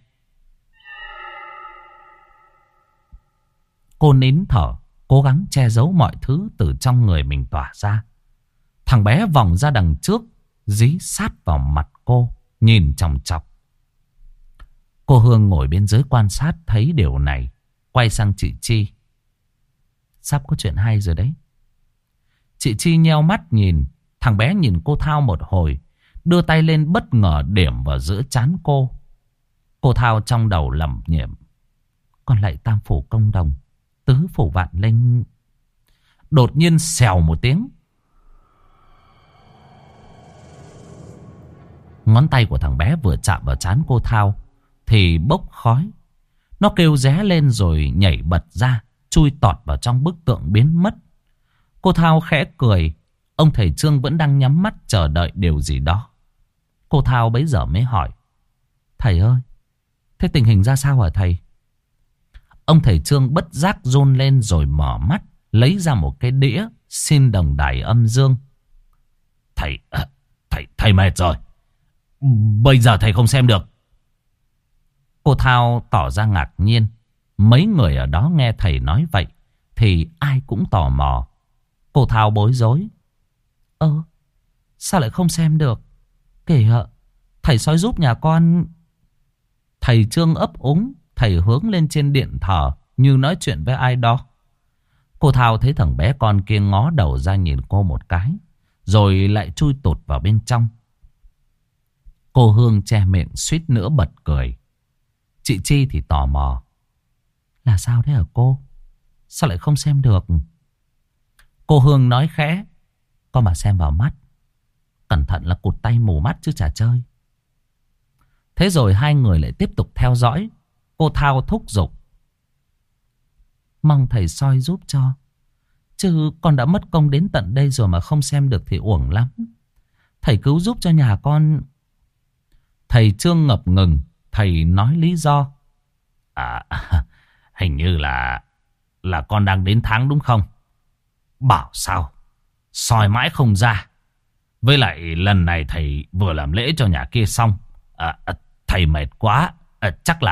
Cô nín thở, cố gắng che giấu mọi thứ từ trong người mình tỏa ra. Thằng bé vòng ra đằng trước, dí sát vào mặt cô, nhìn chòng chọc. Cô Hương ngồi bên dưới quan sát thấy điều này, quay sang chị Chi: Sắp có chuyện hay rồi đấy. Chị Chi nheo mắt nhìn. Thằng bé nhìn cô Thao một hồi, đưa tay lên bất ngờ điểm vào giữa trán cô. Cô Thao trong đầu lẩm nhẩm: Con lạy Tam Phủ Công Đồng, Tứ Phủ Vạn Linh. Đột nhiên xèo một tiếng, ngón tay của thằng bé vừa chạm vào trán cô Thao thì bốc khói. Nó kêu ré lên rồi nhảy bật ra, chui tọt vào trong bức tượng biến mất. Cô Thao khẽ cười. Ông thầy Trương vẫn đang nhắm mắt chờ đợi điều gì đó. Cô Thao bấy giờ mới hỏi: Thầy ơi, thế tình hình ra sao hả thầy? Ông thầy Trương bất giác run lên rồi mở mắt, lấy ra một cái đĩa xin đồng đài âm dương. Thầy mệt rồi, bây giờ thầy không xem được. Cô Thao tỏ ra ngạc nhiên. Mấy người ở đó nghe thầy nói vậy thì ai cũng tò mò. Cô Thao bối rối: Sao lại không xem được? Kìa, thầy soi giúp nhà con. Thầy Trương ấp úng. Thầy hướng lên trên điện thờ như nói chuyện với ai đó. Cô Thao thấy thằng bé con kia ngó đầu ra nhìn cô một cái, rồi lại chui tụt vào bên trong. Cô Hương che miệng suýt nữa bật cười. Chị Chi thì tò mò: Là sao thế hả cô? Sao lại không xem được? Cô Hương nói khẽ: Con mà xem vào mắt, cẩn thận là cụt tay mù mắt chứ chả chơi. Thế rồi hai người lại tiếp tục theo dõi. Cô Thao thúc giục: Mong thầy soi giúp cho, chứ con đã mất công đến tận đây rồi mà không xem được thì uổng lắm. Thầy cứu giúp cho nhà con. Thầy Trương ngập ngừng. Thầy nói lý do: Hình như là con đang đến tháng đúng không? Bảo sao soi mãi không ra. Với lại lần này thầy vừa làm lễ cho nhà kia xong. Thầy mệt quá. Chắc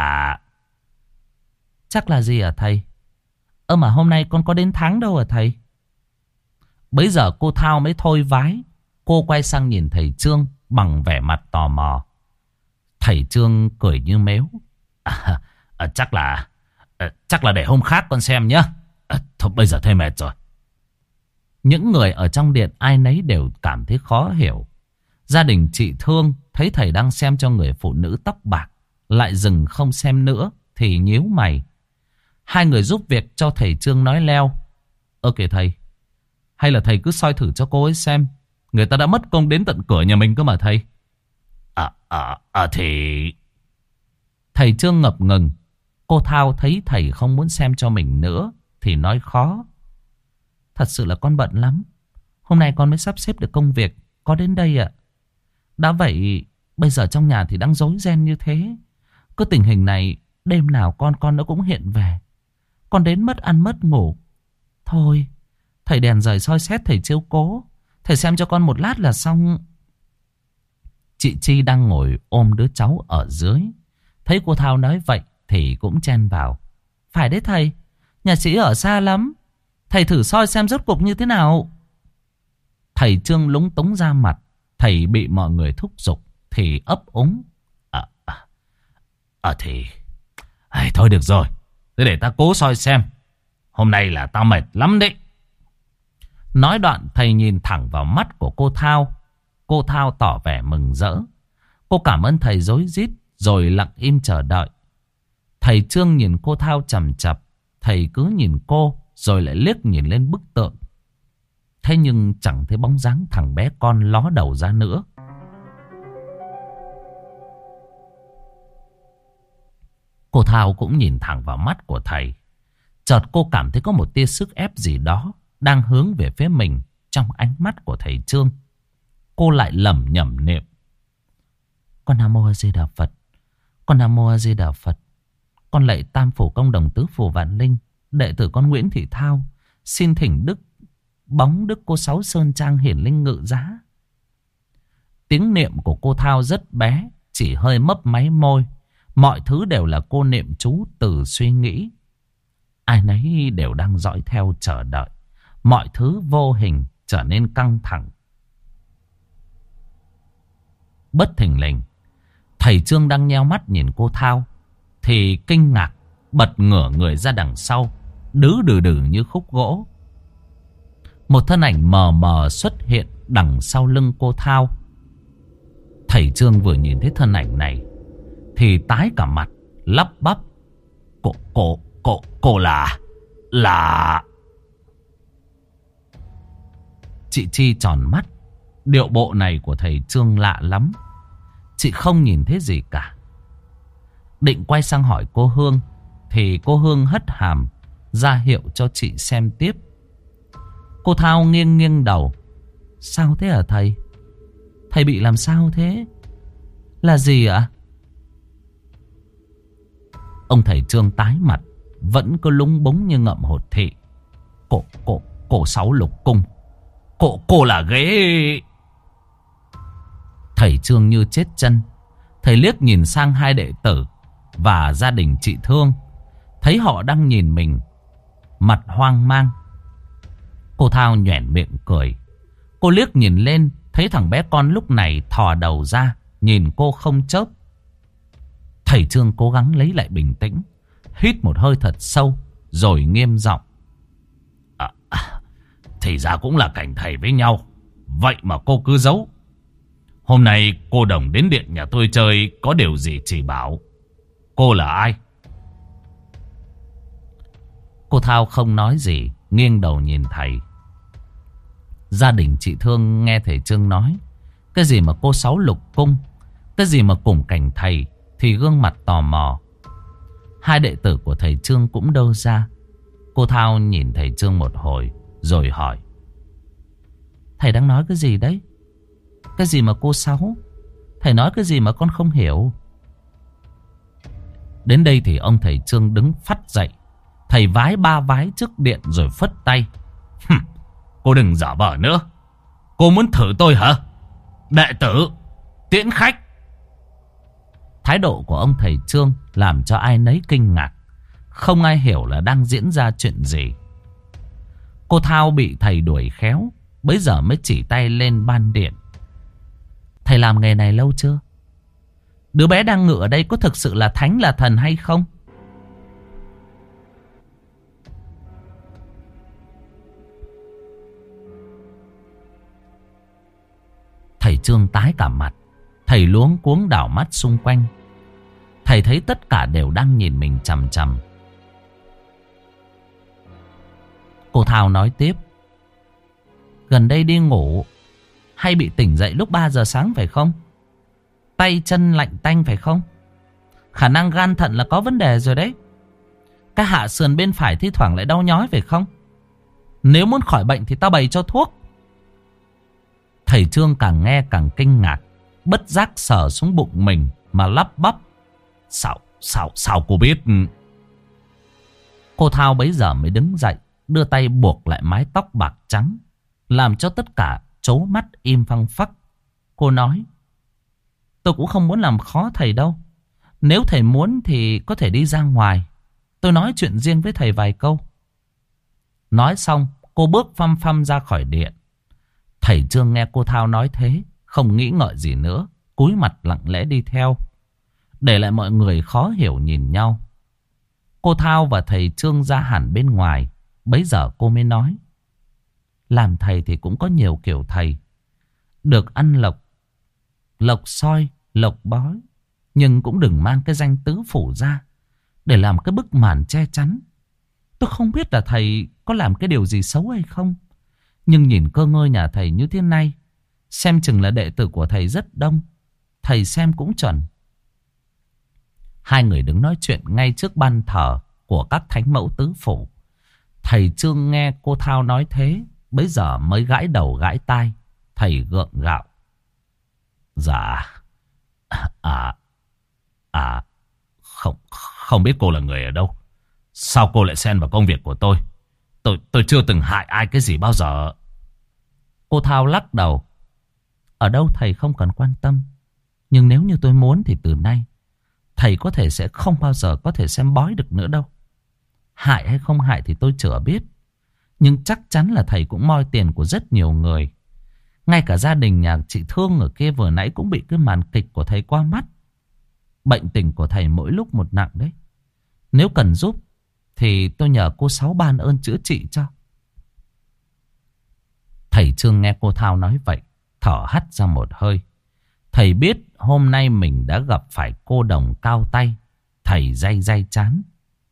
là gì hả thầy? Mà hôm nay con có đến tháng đâu hả thầy? Bấy giờ cô Thao mới thôi vái. Cô quay sang nhìn thầy Trương bằng vẻ mặt tò mò. Thầy Trương cười như mếu: Chắc là để hôm khác con xem nhé. Thôi bây giờ thầy mệt rồi. Những người ở trong điện ai nấy đều cảm thấy khó hiểu. Gia đình chị Thương thấy thầy đang xem cho người phụ nữ tóc bạc, lại dừng không xem nữa thì nhíu mày. Hai người giúp việc cho thầy Trương nói leo. Kìa thầy, hay là thầy cứ soi thử cho cô ấy xem. Người ta đã mất công đến tận cửa nhà mình cơ mà thầy. Thì... Thầy Trương ngập ngừng. Cô Thao thấy thầy không muốn xem cho mình nữa thì nói khó. Thật sự là con bận lắm. Hôm nay con mới sắp xếp được công việc có đến đây ạ. Đã vậy bây giờ trong nhà thì đang rối ren như thế. Cứ tình hình này đêm nào con nó cũng hiện về. Con đến mất ăn mất ngủ. Thôi thầy đèn rời soi xét thầy chiếu cố. Thầy xem cho con một lát là xong. Chị Chi đang ngồi ôm đứa cháu ở dưới. Thấy cô Thao nói vậy thì cũng chen vào. Phải đấy thầy, nhà chị ở xa lắm. Thầy thử soi xem rốt cuộc như thế nào. Thầy Trương lúng túng ra mặt. Thầy bị mọi người thúc giục thì ấp úng. Thì... thôi được rồi, thế để ta cố soi xem. Hôm nay là tao mệt lắm đấy. Nói đoạn thầy nhìn thẳng vào mắt của cô Thao. Cô Thao tỏ vẻ mừng rỡ. Cô cảm ơn thầy rối rít rồi lặng im chờ đợi. Thầy Trương nhìn cô Thao chằm chặp. Thầy cứ nhìn cô rồi lại liếc nhìn lên bức tượng. Thế nhưng chẳng thấy bóng dáng thằng bé con ló đầu ra nữa. Cô Thao cũng nhìn thẳng vào mắt của thầy. Chợt cô cảm thấy có một tia sức ép gì đó đang hướng về phía mình trong ánh mắt của thầy Trương. Cô lại lẩm nhẩm niệm. Con Nam Mô A Di Đà Phật. Con Nam Mô A Di Đà Phật. Con lạy Tam Phủ Công Đồng Tứ Phủ Vạn Linh. Đệ tử con Nguyễn Thị Thao xin thỉnh bóng Đức Cô Sáu Sơn Trang hiển linh ngự giá. Tiếng niệm của cô Thao rất bé, chỉ hơi mấp máy môi. Mọi thứ đều là cô niệm chú từ suy nghĩ. Ai nấy đều đang dõi theo chờ đợi. Mọi thứ vô hình trở nên căng thẳng. Bất thình lình, thầy Trương đang nheo mắt nhìn cô Thao thì kinh ngạc bật ngửa người ra đằng sau, đừ đừ như khúc gỗ. Một thân ảnh mờ mờ xuất hiện đằng sau lưng cô Thao. Thầy Trương vừa nhìn thấy thân ảnh này thì tái cả mặt, lắp bắp. Cô là... Chị Chi tròn mắt. Điệu bộ này của thầy Trương lạ lắm. Chị không nhìn thấy gì cả. Định quay sang hỏi cô Hương thì cô Hương hất hàm ra hiệu cho chị xem tiếp. Cô Thao nghiêng nghiêng đầu. Sao thế hả thầy? Thầy bị làm sao thế? Là gì ạ? Ông thầy Trương tái mặt, vẫn cứ lúng búng như ngậm hột thị. Cổ Sáu Lục Cung. Cô là ghế. Thầy Trương như chết chân. Thầy liếc nhìn sang hai đệ tử và gia đình chị Thương. Thấy họ đang nhìn mình, mặt hoang mang. Cô Thao nhoẻn miệng cười. Cô liếc nhìn lên, thấy thằng bé con lúc này thò đầu ra, nhìn cô không chớp. Thầy Trương cố gắng lấy lại bình tĩnh, hít một hơi thật sâu, rồi nghiêm giọng. Thì ra cũng là cảnh thầy với nhau. Vậy mà cô cứ giấu. Hôm nay cô Đồng đến điện nhà tôi chơi, có điều gì chỉ bảo. Cô là ai? Cô Thao không nói gì, nghiêng đầu nhìn thầy. Gia đình chị Thương nghe thầy Trương nói cái gì mà cô Sáu Lục Cung, cái gì mà cùng cảnh thầy, thì gương mặt tò mò. Hai đệ tử của thầy Trương cũng đơ ra. Cô Thao nhìn thầy Trương một hồi rồi hỏi. Thầy đang nói cái gì đấy? Cái gì mà cô Sáu? Thầy nói cái gì mà con không hiểu? Đến đây thì ông thầy Trương đứng phắt dậy. Thầy vái ba vái trước điện rồi phất tay. Cô đừng giả vờ nữa. Cô muốn thử tôi hả? Đệ tử tiễn khách. Thái độ của ông thầy Trương làm cho ai nấy kinh ngạc. Không ai hiểu là đang diễn ra chuyện gì. Cô Thao bị thầy đuổi khéo, bấy giờ mới chỉ tay lên ban điện. Thầy làm nghề này lâu chưa? Đứa bé đang ngự ở đây có thực sự là thánh là thần hay không? Thầy Trương tái cả mặt. Thầy luống cuống đảo mắt xung quanh. Thầy thấy tất cả đều đang nhìn mình chằm chằm. Cô Thao nói tiếp. Gần đây đi ngủ hay bị tỉnh dậy lúc 3 giờ sáng phải không? Tay chân lạnh tanh phải không? Khả năng gan thận là có vấn đề rồi đấy. Cái hạ sườn bên phải thi thoảng lại đau nhói phải không? Nếu muốn khỏi bệnh thì tao bày cho thuốc. Thầy Trương càng nghe càng kinh ngạc, bất giác sờ xuống bụng mình mà lắp bắp. Sao cô biết? Cô Thao bấy giờ mới đứng dậy, đưa tay buộc lại mái tóc bạc trắng, làm cho tất cả trố mắt im phăng phắc. Cô nói. Tôi cũng không muốn làm khó thầy đâu. Nếu thầy muốn thì có thể đi ra ngoài, tôi nói chuyện riêng với thầy vài câu. Nói xong cô bước phăm phăm ra khỏi điện. Thầy Trương nghe cô Thao nói thế, không nghĩ ngợi gì nữa, cúi mặt lặng lẽ đi theo, để lại mọi người khó hiểu nhìn nhau. Cô Thao và thầy Trương ra hẳn bên ngoài. Bấy giờ cô mới nói. Làm thầy thì cũng có nhiều kiểu thầy. Được ăn lộc, lộc soi, lộc bói, nhưng cũng đừng mang cái danh tứ phủ ra để làm cái bức màn che chắn. Tôi không biết là thầy có làm cái điều gì xấu hay không, nhưng nhìn cơ ngơi nhà thầy như thế này, xem chừng là đệ tử của thầy rất đông. Thầy xem cũng chuẩn. Hai người đứng nói chuyện ngay trước ban thờ của các thánh mẫu tứ phủ. Thầy Trương nghe cô Thao nói thế, bấy giờ mới gãi đầu gãi tai. Thầy gượng gạo. Dạ. Không biết cô là người ở đâu. Sao cô lại xen vào công việc của tôi? Tôi chưa từng hại ai cái gì bao giờ. Cô Thao lắc đầu. Ở đâu thầy không cần quan tâm. Nhưng nếu như tôi muốn thì từ nay thầy có thể sẽ không bao giờ có thể xem bói được nữa đâu. Hại hay không hại thì tôi chưa biết, nhưng chắc chắn là thầy cũng moi tiền của rất nhiều người. Ngay cả gia đình nhà chị Thương ở kia vừa nãy cũng bị cái màn kịch của thầy qua mắt. Bệnh tình của thầy mỗi lúc một nặng đấy. Nếu cần giúp thì tôi nhờ cô Sáu ban ơn chữa trị cho. Thầy Trương nghe cô Thao nói vậy, thở hắt ra một hơi. Thầy biết hôm nay mình đã gặp phải cô đồng cao tay. Thầy day day chán.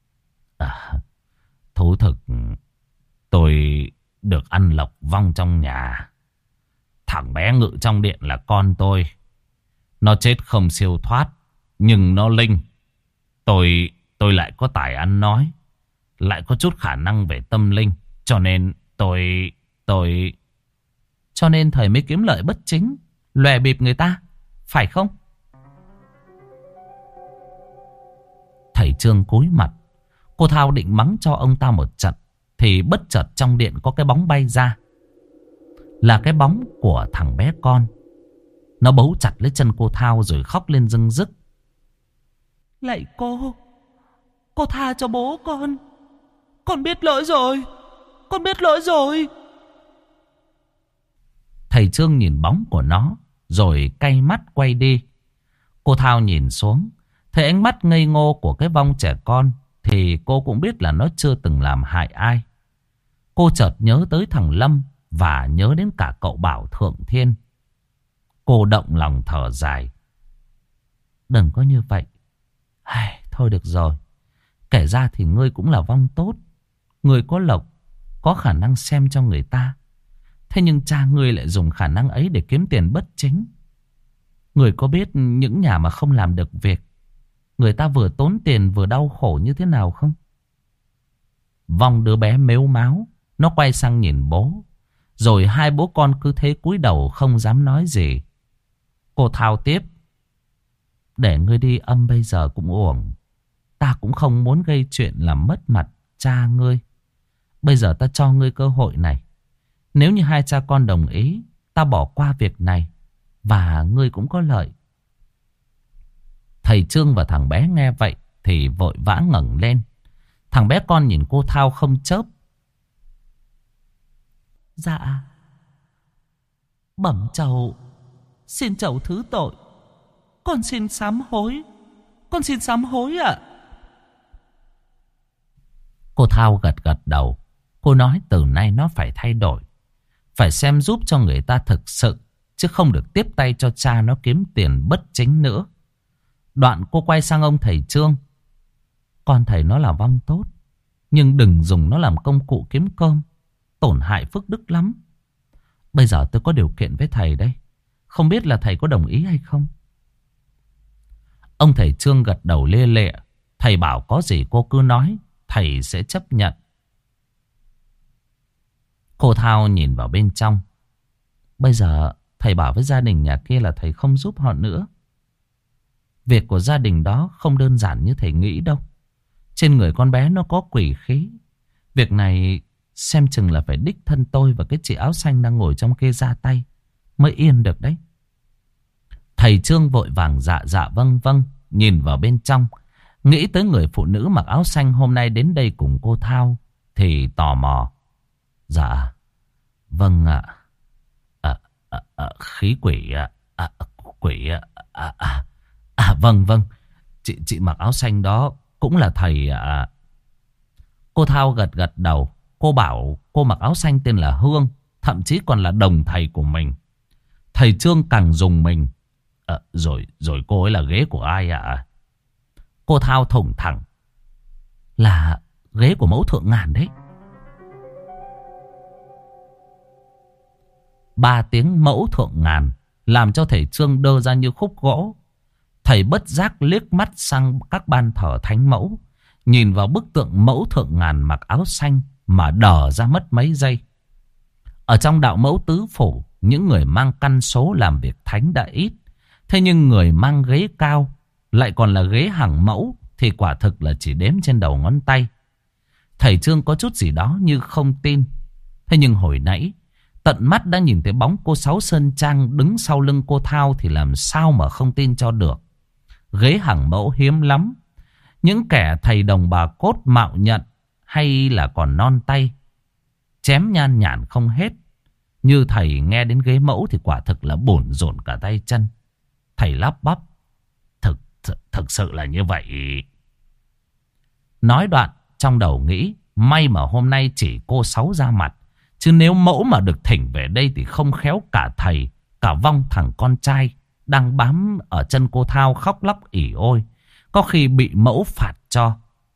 Thú thực tôi được ăn lộc vong trong nhà. Thằng bé ngự trong điện là con tôi. Nó chết không siêu thoát, nhưng nó linh. Tôi lại có tài ăn nói, lại có chút khả năng về tâm linh. Cho nên tôi... Cho nên thầy mới kiếm lợi bất chính, lòe bịp người ta, phải không? Thầy Trương cúi mặt. Cô Thao định mắng cho ông ta một trận, thì bất chợt trong điện có cái bóng bay ra. Là cái bóng của thằng bé con. Nó bấu chặt lấy chân cô Thao rồi khóc lên rưng rức. Lạy cô tha cho bố con. Con biết lỗi rồi. Con biết lỗi rồi. Thầy Trương nhìn bóng của nó rồi cay mắt quay đi. Cô Thao nhìn xuống, thấy ánh mắt ngây ngô của cái vong trẻ con, thì cô cũng biết là nó chưa từng làm hại ai. Cô chợt nhớ tới thằng Lâm và nhớ đến cả cậu Bảo Thượng Thiên. Cô động lòng thở dài. Đừng có như vậy. Thôi được rồi. Kể ra thì ngươi cũng là vong tốt. Ngươi có lộc, có khả năng xem cho người ta. Thế nhưng cha ngươi lại dùng khả năng ấy để kiếm tiền bất chính. Ngươi có biết những nhà mà không làm được việc, người ta vừa tốn tiền vừa đau khổ như thế nào không? Vong đứa bé mếu máo, nó quay sang nhìn bố. Rồi hai bố con cứ thế cúi đầu không dám nói gì. Cô Thao tiếp. Để ngươi đi âm bây giờ cũng uổng. Ta cũng không muốn gây chuyện làm mất mặt cha ngươi. Bây giờ ta cho ngươi cơ hội này. Nếu như hai cha con đồng ý, ta bỏ qua việc này, và ngươi cũng có lợi. Thầy Trương và thằng bé nghe vậy thì vội vã ngẩng lên. Thằng bé con nhìn cô Thao không chớp. Dạ, bẩm chầu, xin chầu thứ tội. Con xin sám hối. Con xin sám hối ạ. Cô Thao gật gật đầu. Cô nói từ nay nó phải thay đổi, phải xem giúp cho người ta thực sự chứ không được tiếp tay cho cha nó kiếm tiền bất chính nữa. Đoạn cô quay sang ông thầy Trương. Con thầy nó là vong tốt, nhưng đừng dùng nó làm công cụ kiếm cơm, tổn hại phước đức lắm. Bây giờ tôi có điều kiện với thầy đây, không biết là thầy có đồng ý hay không? Ông thầy Trương gật đầu lia lịa. Thầy bảo có gì cô cứ nói, thầy sẽ chấp nhận. Cô Thao nhìn vào bên trong. Bây giờ thầy bảo với gia đình nhà kia là thầy không giúp họ nữa. Việc của gia đình đó không đơn giản như thầy nghĩ đâu. Trên người con bé nó có quỷ khí. Việc này xem chừng là phải đích thân tôi và cái chị áo xanh đang ngồi trong kia ra tay mới yên được đấy. Thầy Trương vội vàng dạ dạ vâng vâng, nhìn vào bên trong. Nghĩ tới người phụ nữ mặc áo xanh hôm nay đến đây cùng cô Thao thì tò mò. Dạ, vâng ạ. Khí quỷ quỷ vâng vâng. Chị mặc áo xanh đó cũng là thầy ạ. Cô Thao gật gật đầu. Cô bảo cô mặc áo xanh tên là Hương, thậm chí còn là đồng thầy của mình. Thầy Trương càng dùng mình. Rồi cô ấy là ghế của ai ạ? Cô Thao thủng thẳng. Là ghế của mẫu Thượng Ngàn đấy. 3 tiếng mẫu Thượng Ngàn làm cho thầy Trương đơ ra như khúc gỗ. Thầy bất giác liếc mắt sang các ban thờ thánh mẫu, nhìn vào bức tượng mẫu Thượng Ngàn mặc áo xanh mà đờ ra mất mấy giây. Ở trong đạo mẫu tứ phủ, những người mang căn số làm việc thánh đã ít. Thế nhưng người mang ghế cao, lại còn là ghế hàng mẫu, thì quả thực là chỉ đếm trên đầu ngón tay. Thầy Trương có chút gì đó như không tin. Thế nhưng hồi nãy tận mắt đã nhìn thấy bóng cô Sáu Sơn Trang đứng sau lưng cô Thao thì làm sao mà không tin cho được. Ghế hàng mẫu hiếm lắm. Những kẻ thầy đồng bà cốt mạo nhận hay là còn non tay, chém nhan nhản không hết. Như thầy nghe đến ghế mẫu thì quả thực là bủn rủn cả tay chân. Thầy lắp bắp. Thực sự là như vậy. Nói đoạn trong đầu nghĩ, may mà hôm nay chỉ cô Sáu ra mặt, chứ nếu mẫu mà được thỉnh về đây thì không khéo cả thầy, cả vong thằng con trai đang bám ở chân cô Thao khóc lóc ỉ ôi, có khi bị mẫu phạt cho.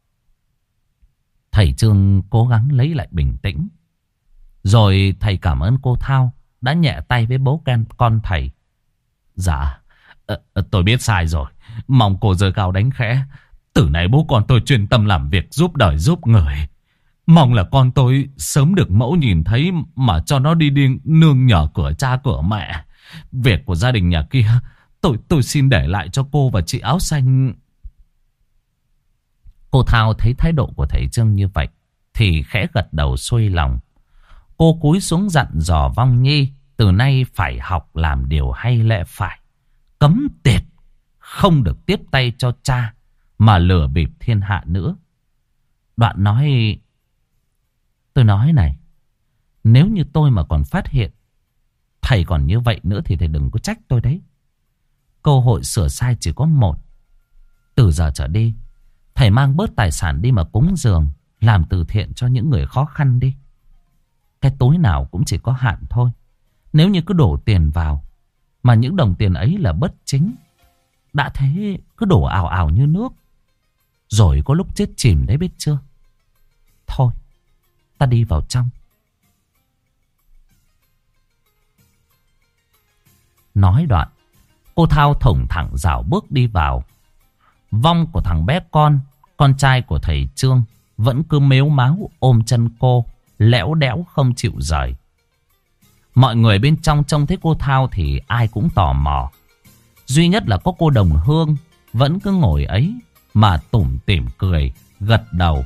Thầy Trương cố gắng lấy lại bình tĩnh. Rồi thầy cảm ơn cô Thao đã nhẹ tay với bố con thầy. Dạ, tôi biết sai rồi. Mong cô giơ cao đánh khẽ. Từ này bố con tôi chuyên tâm làm việc giúp đời giúp người. Mong là con tôi sớm được mẫu nhìn thấy mà cho nó đi nương nhờ cửa cha cửa mẹ. Việc của gia đình nhà kia tôi xin để lại cho cô và chị áo xanh. Cô Thao thấy thái độ của thầy Trương như vậy thì khẽ gật đầu xuôi lòng. Cô cúi xuống dặn dò Vong Nhi từ nay phải học làm điều hay lẽ phải, cấm tiệt không được tiếp tay cho cha mà lừa bịp thiên hạ nữa. Đoạn nói, tôi nói này, nếu như tôi mà còn phát hiện thầy còn như vậy nữa thì thầy đừng có trách tôi đấy. Cơ hội sửa sai chỉ có một. Từ giờ trở đi, thầy mang bớt tài sản đi mà cúng dường, làm từ thiện cho những người khó khăn đi. Cái túi nào cũng chỉ có hạn thôi. Nếu như cứ đổ tiền vào mà những đồng tiền ấy là bất chính, đã thế cứ đổ ào ào như nước, rồi có lúc chết chìm đấy biết chưa. Thôi, ta đi vào trong. Nói đoạn, cô Thao thủng thẳng rảo bước đi vào. Vong của thằng bé con trai của thầy Trương, vẫn cứ mếu máo ôm chân cô, lẽo đẽo không chịu rời. Mọi người bên trong trông thấy cô Thao thì ai cũng tò mò. Duy nhất là có cô Đồng Hương vẫn cứ ngồi ấy mà tủm tỉm cười, gật đầu.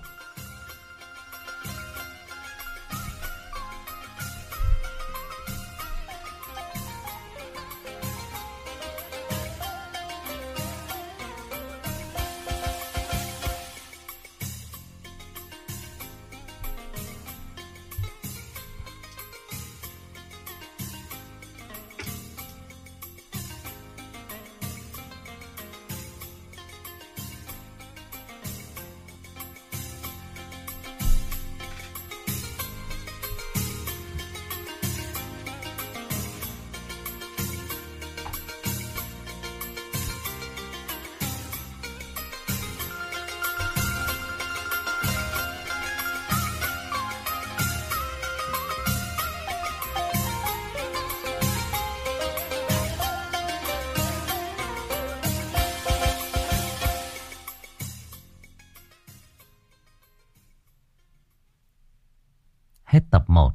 Hết tập 1.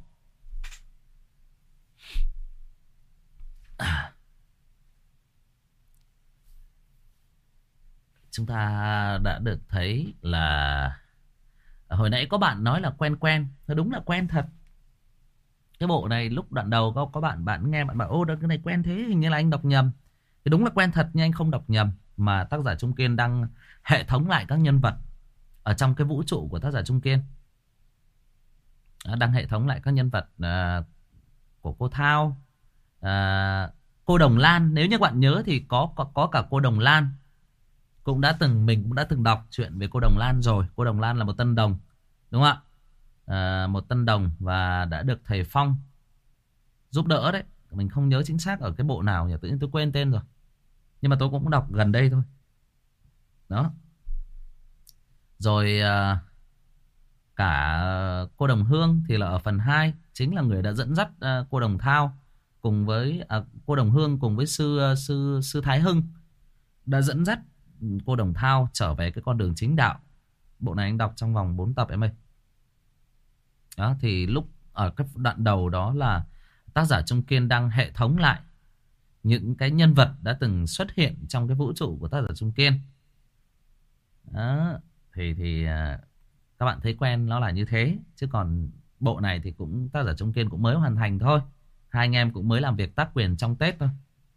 Chúng ta đã được thấy là hồi nãy có bạn nói là quen quen. Đúng là quen thật. Cái bộ này lúc đoạn đầu có bạn nghe bạn bảo ô cái này quen thế, hình như là anh đọc nhầm. Thì đúng là quen thật nhưng anh không đọc nhầm, mà tác giả Trung Kiên đang hệ thống lại các nhân vật ở trong cái vũ trụ của tác giả Trung Kiên. Đang hệ thống lại các nhân vật của cô Thao, cô Đồng Lan. Nếu như các bạn nhớ thì có cả cô Đồng Lan. Mình cũng đã từng đọc chuyện về cô Đồng Lan rồi. Cô Đồng Lan là một tân đồng, đúng không ạ? Một tân đồng và đã được thầy Phong giúp đỡ đấy. Mình không nhớ chính xác ở cái bộ nào nhỉ, tự nhiên tôi quên tên rồi. Nhưng mà tôi cũng đọc gần đây thôi. Đó. Rồi cả cô Đồng Hương thì là ở phần 2, chính là người đã dẫn dắt cô Đồng Thao cùng với cô Đồng Hương cùng với sư Thái Hưng đã dẫn dắt cô Đồng Thao trở về cái con đường chính đạo. Bộ này anh đọc trong vòng 4 tập em ơi. Đó, thì lúc ở cái đoạn đầu đó là tác giả Trung Kiên đang hệ thống lại những cái nhân vật đã từng xuất hiện trong cái vũ trụ của tác giả Trung Kiên. Đó, thì các bạn thấy quen nó là như thế. Chứ còn bộ này thì cũng tác giả Trung Kiên cũng mới hoàn thành thôi. Hai anh em cũng mới làm việc tác quyền trong Tết thôi.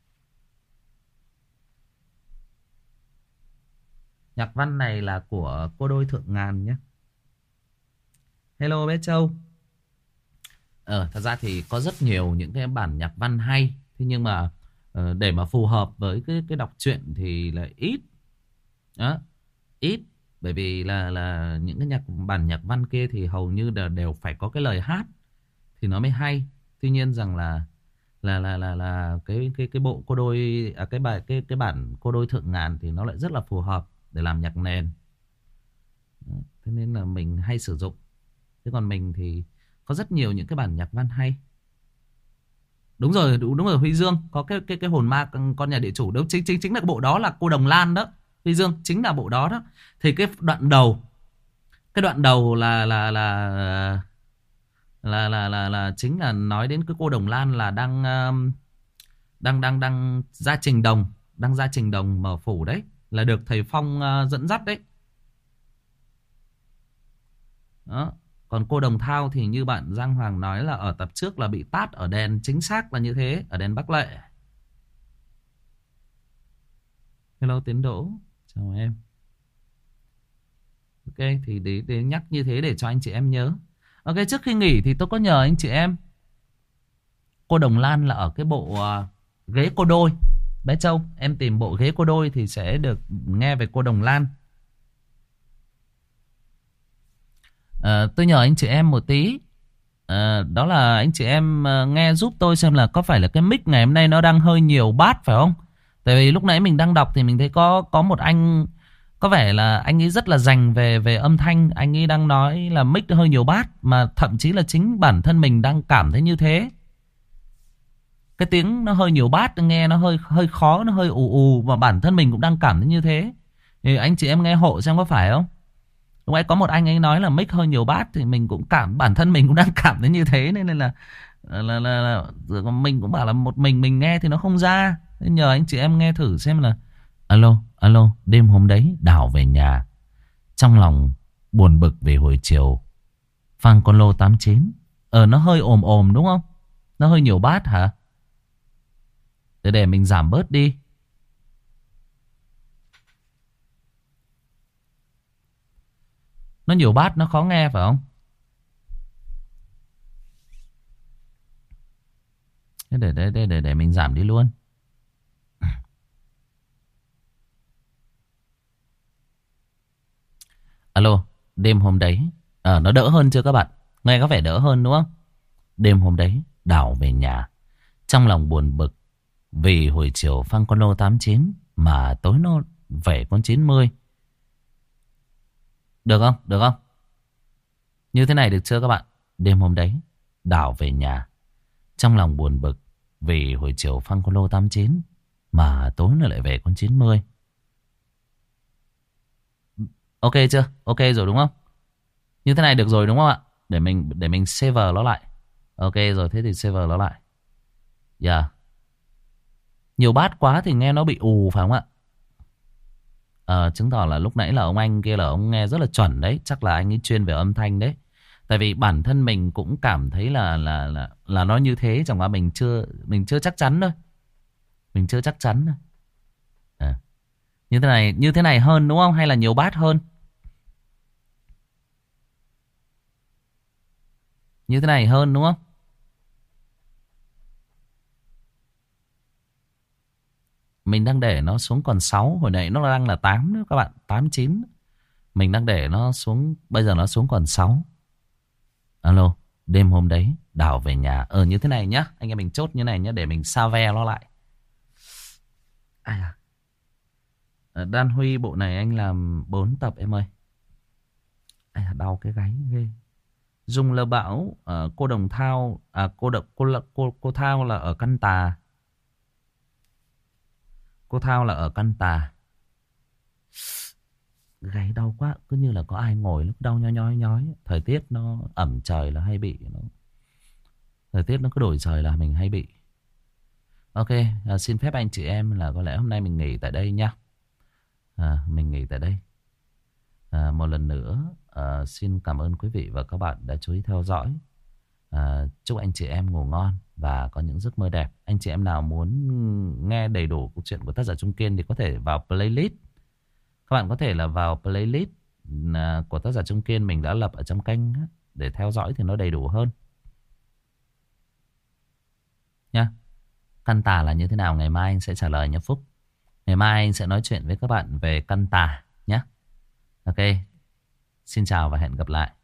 Nhạc văn này là của cô đôi Thượng Ngàn nhé. Hello bé Châu. Thật ra thì có rất nhiều những cái bản nhạc văn hay. Thế nhưng mà để mà phù hợp với cái đọc truyện thì là ít. Đó, ít. Bởi vì là những cái bản nhạc văn kia thì hầu như đều phải có cái lời hát thì nó mới hay. Tuy nhiên rằng là cái bộ cô đôi cái bản cô đôi Thượng Ngàn thì nó lại rất là phù hợp để làm nhạc nền. Thế nên là mình hay sử dụng. Thế còn mình thì có rất nhiều những cái bản nhạc văn hay. Đúng rồi Huy Dương, có cái hồn ma con nhà địa chủ đâu, chính là cái bộ đó là cô Đồng Lan đó. Huy Dương, chính là bộ đó đó. Thì cái đoạn đầu là chính là nói đến cái cô Đồng Lan là đang ra trình đồng mở phủ đấy, là được thầy Phong dẫn dắt đấy. Đó. Còn cô Đồng Thao thì như bạn Giang Hoàng nói là ở tập trước là bị tát ở đền, chính xác là như thế, ở đền Bắc Lệ. Hello Tiến Đỗ, chào em. Ok, thì để nhắc như thế để cho anh chị em nhớ. Ok, trước khi nghỉ thì tôi có nhờ anh chị em, cô Đồng Lan là ở cái bộ ghế cô đôi. Bé Châu, em tìm bộ ghế cô đôi thì sẽ được nghe về cô Đồng Lan. Tôi nhờ anh chị em một tí. Đó là anh chị em nghe giúp tôi xem là có phải là cái mic ngày hôm nay nó đang hơi nhiều bát phải không? Tại vì lúc nãy mình đang đọc thì mình thấy có một anh, có vẻ là anh ấy rất là dành về âm thanh. Anh ấy đang nói là mic hơi nhiều bát, mà thậm chí là chính bản thân mình đang cảm thấy như thế. Cái tiếng nó hơi nhiều bát, nghe nó hơi khó, nó hơi ù ù, và bản thân mình cũng đang cảm thấy như thế. Thì anh chị em nghe hộ xem có phải không? Lúc ấy có một anh ấy nói là mic hơi nhiều bát, thì mình cũng bản thân mình cũng đang cảm thấy như thế, nên là mình cũng bảo là một mình nghe thì nó không ra. Nên nhờ anh chị em nghe thử xem là alo, đêm hôm đấy Đào về nhà, trong lòng buồn bực vì hồi chiều phang con lô 89. Nó hơi ồm đúng không? Nó hơi nhiều bát hả? Để mình giảm bớt đi. Nó nhiều bát nó khó nghe phải không? Để mình giảm đi luôn. Alo, đêm hôm đấy nó đỡ hơn chưa các bạn? Nghe có vẻ đỡ hơn đúng không? Đêm hôm đấy Đào về nhà, trong lòng buồn bực vì hồi chiều phang con lô 89 mà tối nó về con 90. Được không? Được không? Như thế này được chưa các bạn? Đêm hôm đấy Đào về nhà, trong lòng buồn bực vì hồi chiều phang con lô 89 mà tối nó lại về con 90. Ok chưa? Ok rồi đúng không? Như thế này được rồi đúng không ạ? Để mình save nó lại. Ok rồi, thế thì save nó lại. Yeah. Nhiều bát quá thì nghe nó bị ù phải không ạ? Chứng tỏ là lúc nãy là ông anh kia là ông nghe rất là chuẩn đấy. Chắc là anh ấy chuyên về âm thanh đấy. Tại vì bản thân mình cũng cảm thấy là nó như thế, chẳng qua mình chưa chắc chắn thôi. Mình chưa chắc chắn thôi. À, như thế này hơn đúng không? Hay là nhiều bát hơn? Như thế này hơn đúng không? Mình đang để nó xuống còn 6, hồi nãy nó đang là 8 nữa các bạn, 8 9. Mình đang để nó xuống, bây giờ nó xuống còn 6. Alo, đêm hôm đấy Đào về nhà như thế này nhá, anh em mình chốt như này nhá, để mình save nó lại. Ai à? Đan Huy bộ này anh làm 4 tập em ơi. Ai à, đau cái gáy ghê. Dung Lơ Bão, cô Đồng Thao, cô Thao là ở Căn Tà. Cô Thao là ở Căn Tà. Gáy đau quá, cứ như là có ai ngồi lúc đau nhói nhói nhói. Thời tiết nó ẩm trời là hay bị nó. Thời tiết nó cứ đổi trời là mình hay bị. Ok, xin phép anh chị em là có lẽ hôm nay mình nghỉ tại đây nhá. Mình nghỉ tại đây. Một lần nữa xin cảm ơn quý vị và các bạn đã chú ý theo dõi. Chúc anh chị em ngủ ngon và có những giấc mơ đẹp. Anh chị em nào muốn nghe đầy đủ câu chuyện của tác giả Trung Kiên thì có thể vào playlist. Các bạn có thể là vào playlist của tác giả Trung Kiên mình đã lập ở trong kênh để theo dõi thì nó đầy đủ hơn nhá. Căn Tà là như thế nào ngày mai anh sẽ trả lời nhé Phúc. Ngày mai anh sẽ nói chuyện với các bạn về Căn Tà nhé. Ok, xin chào và hẹn gặp lại.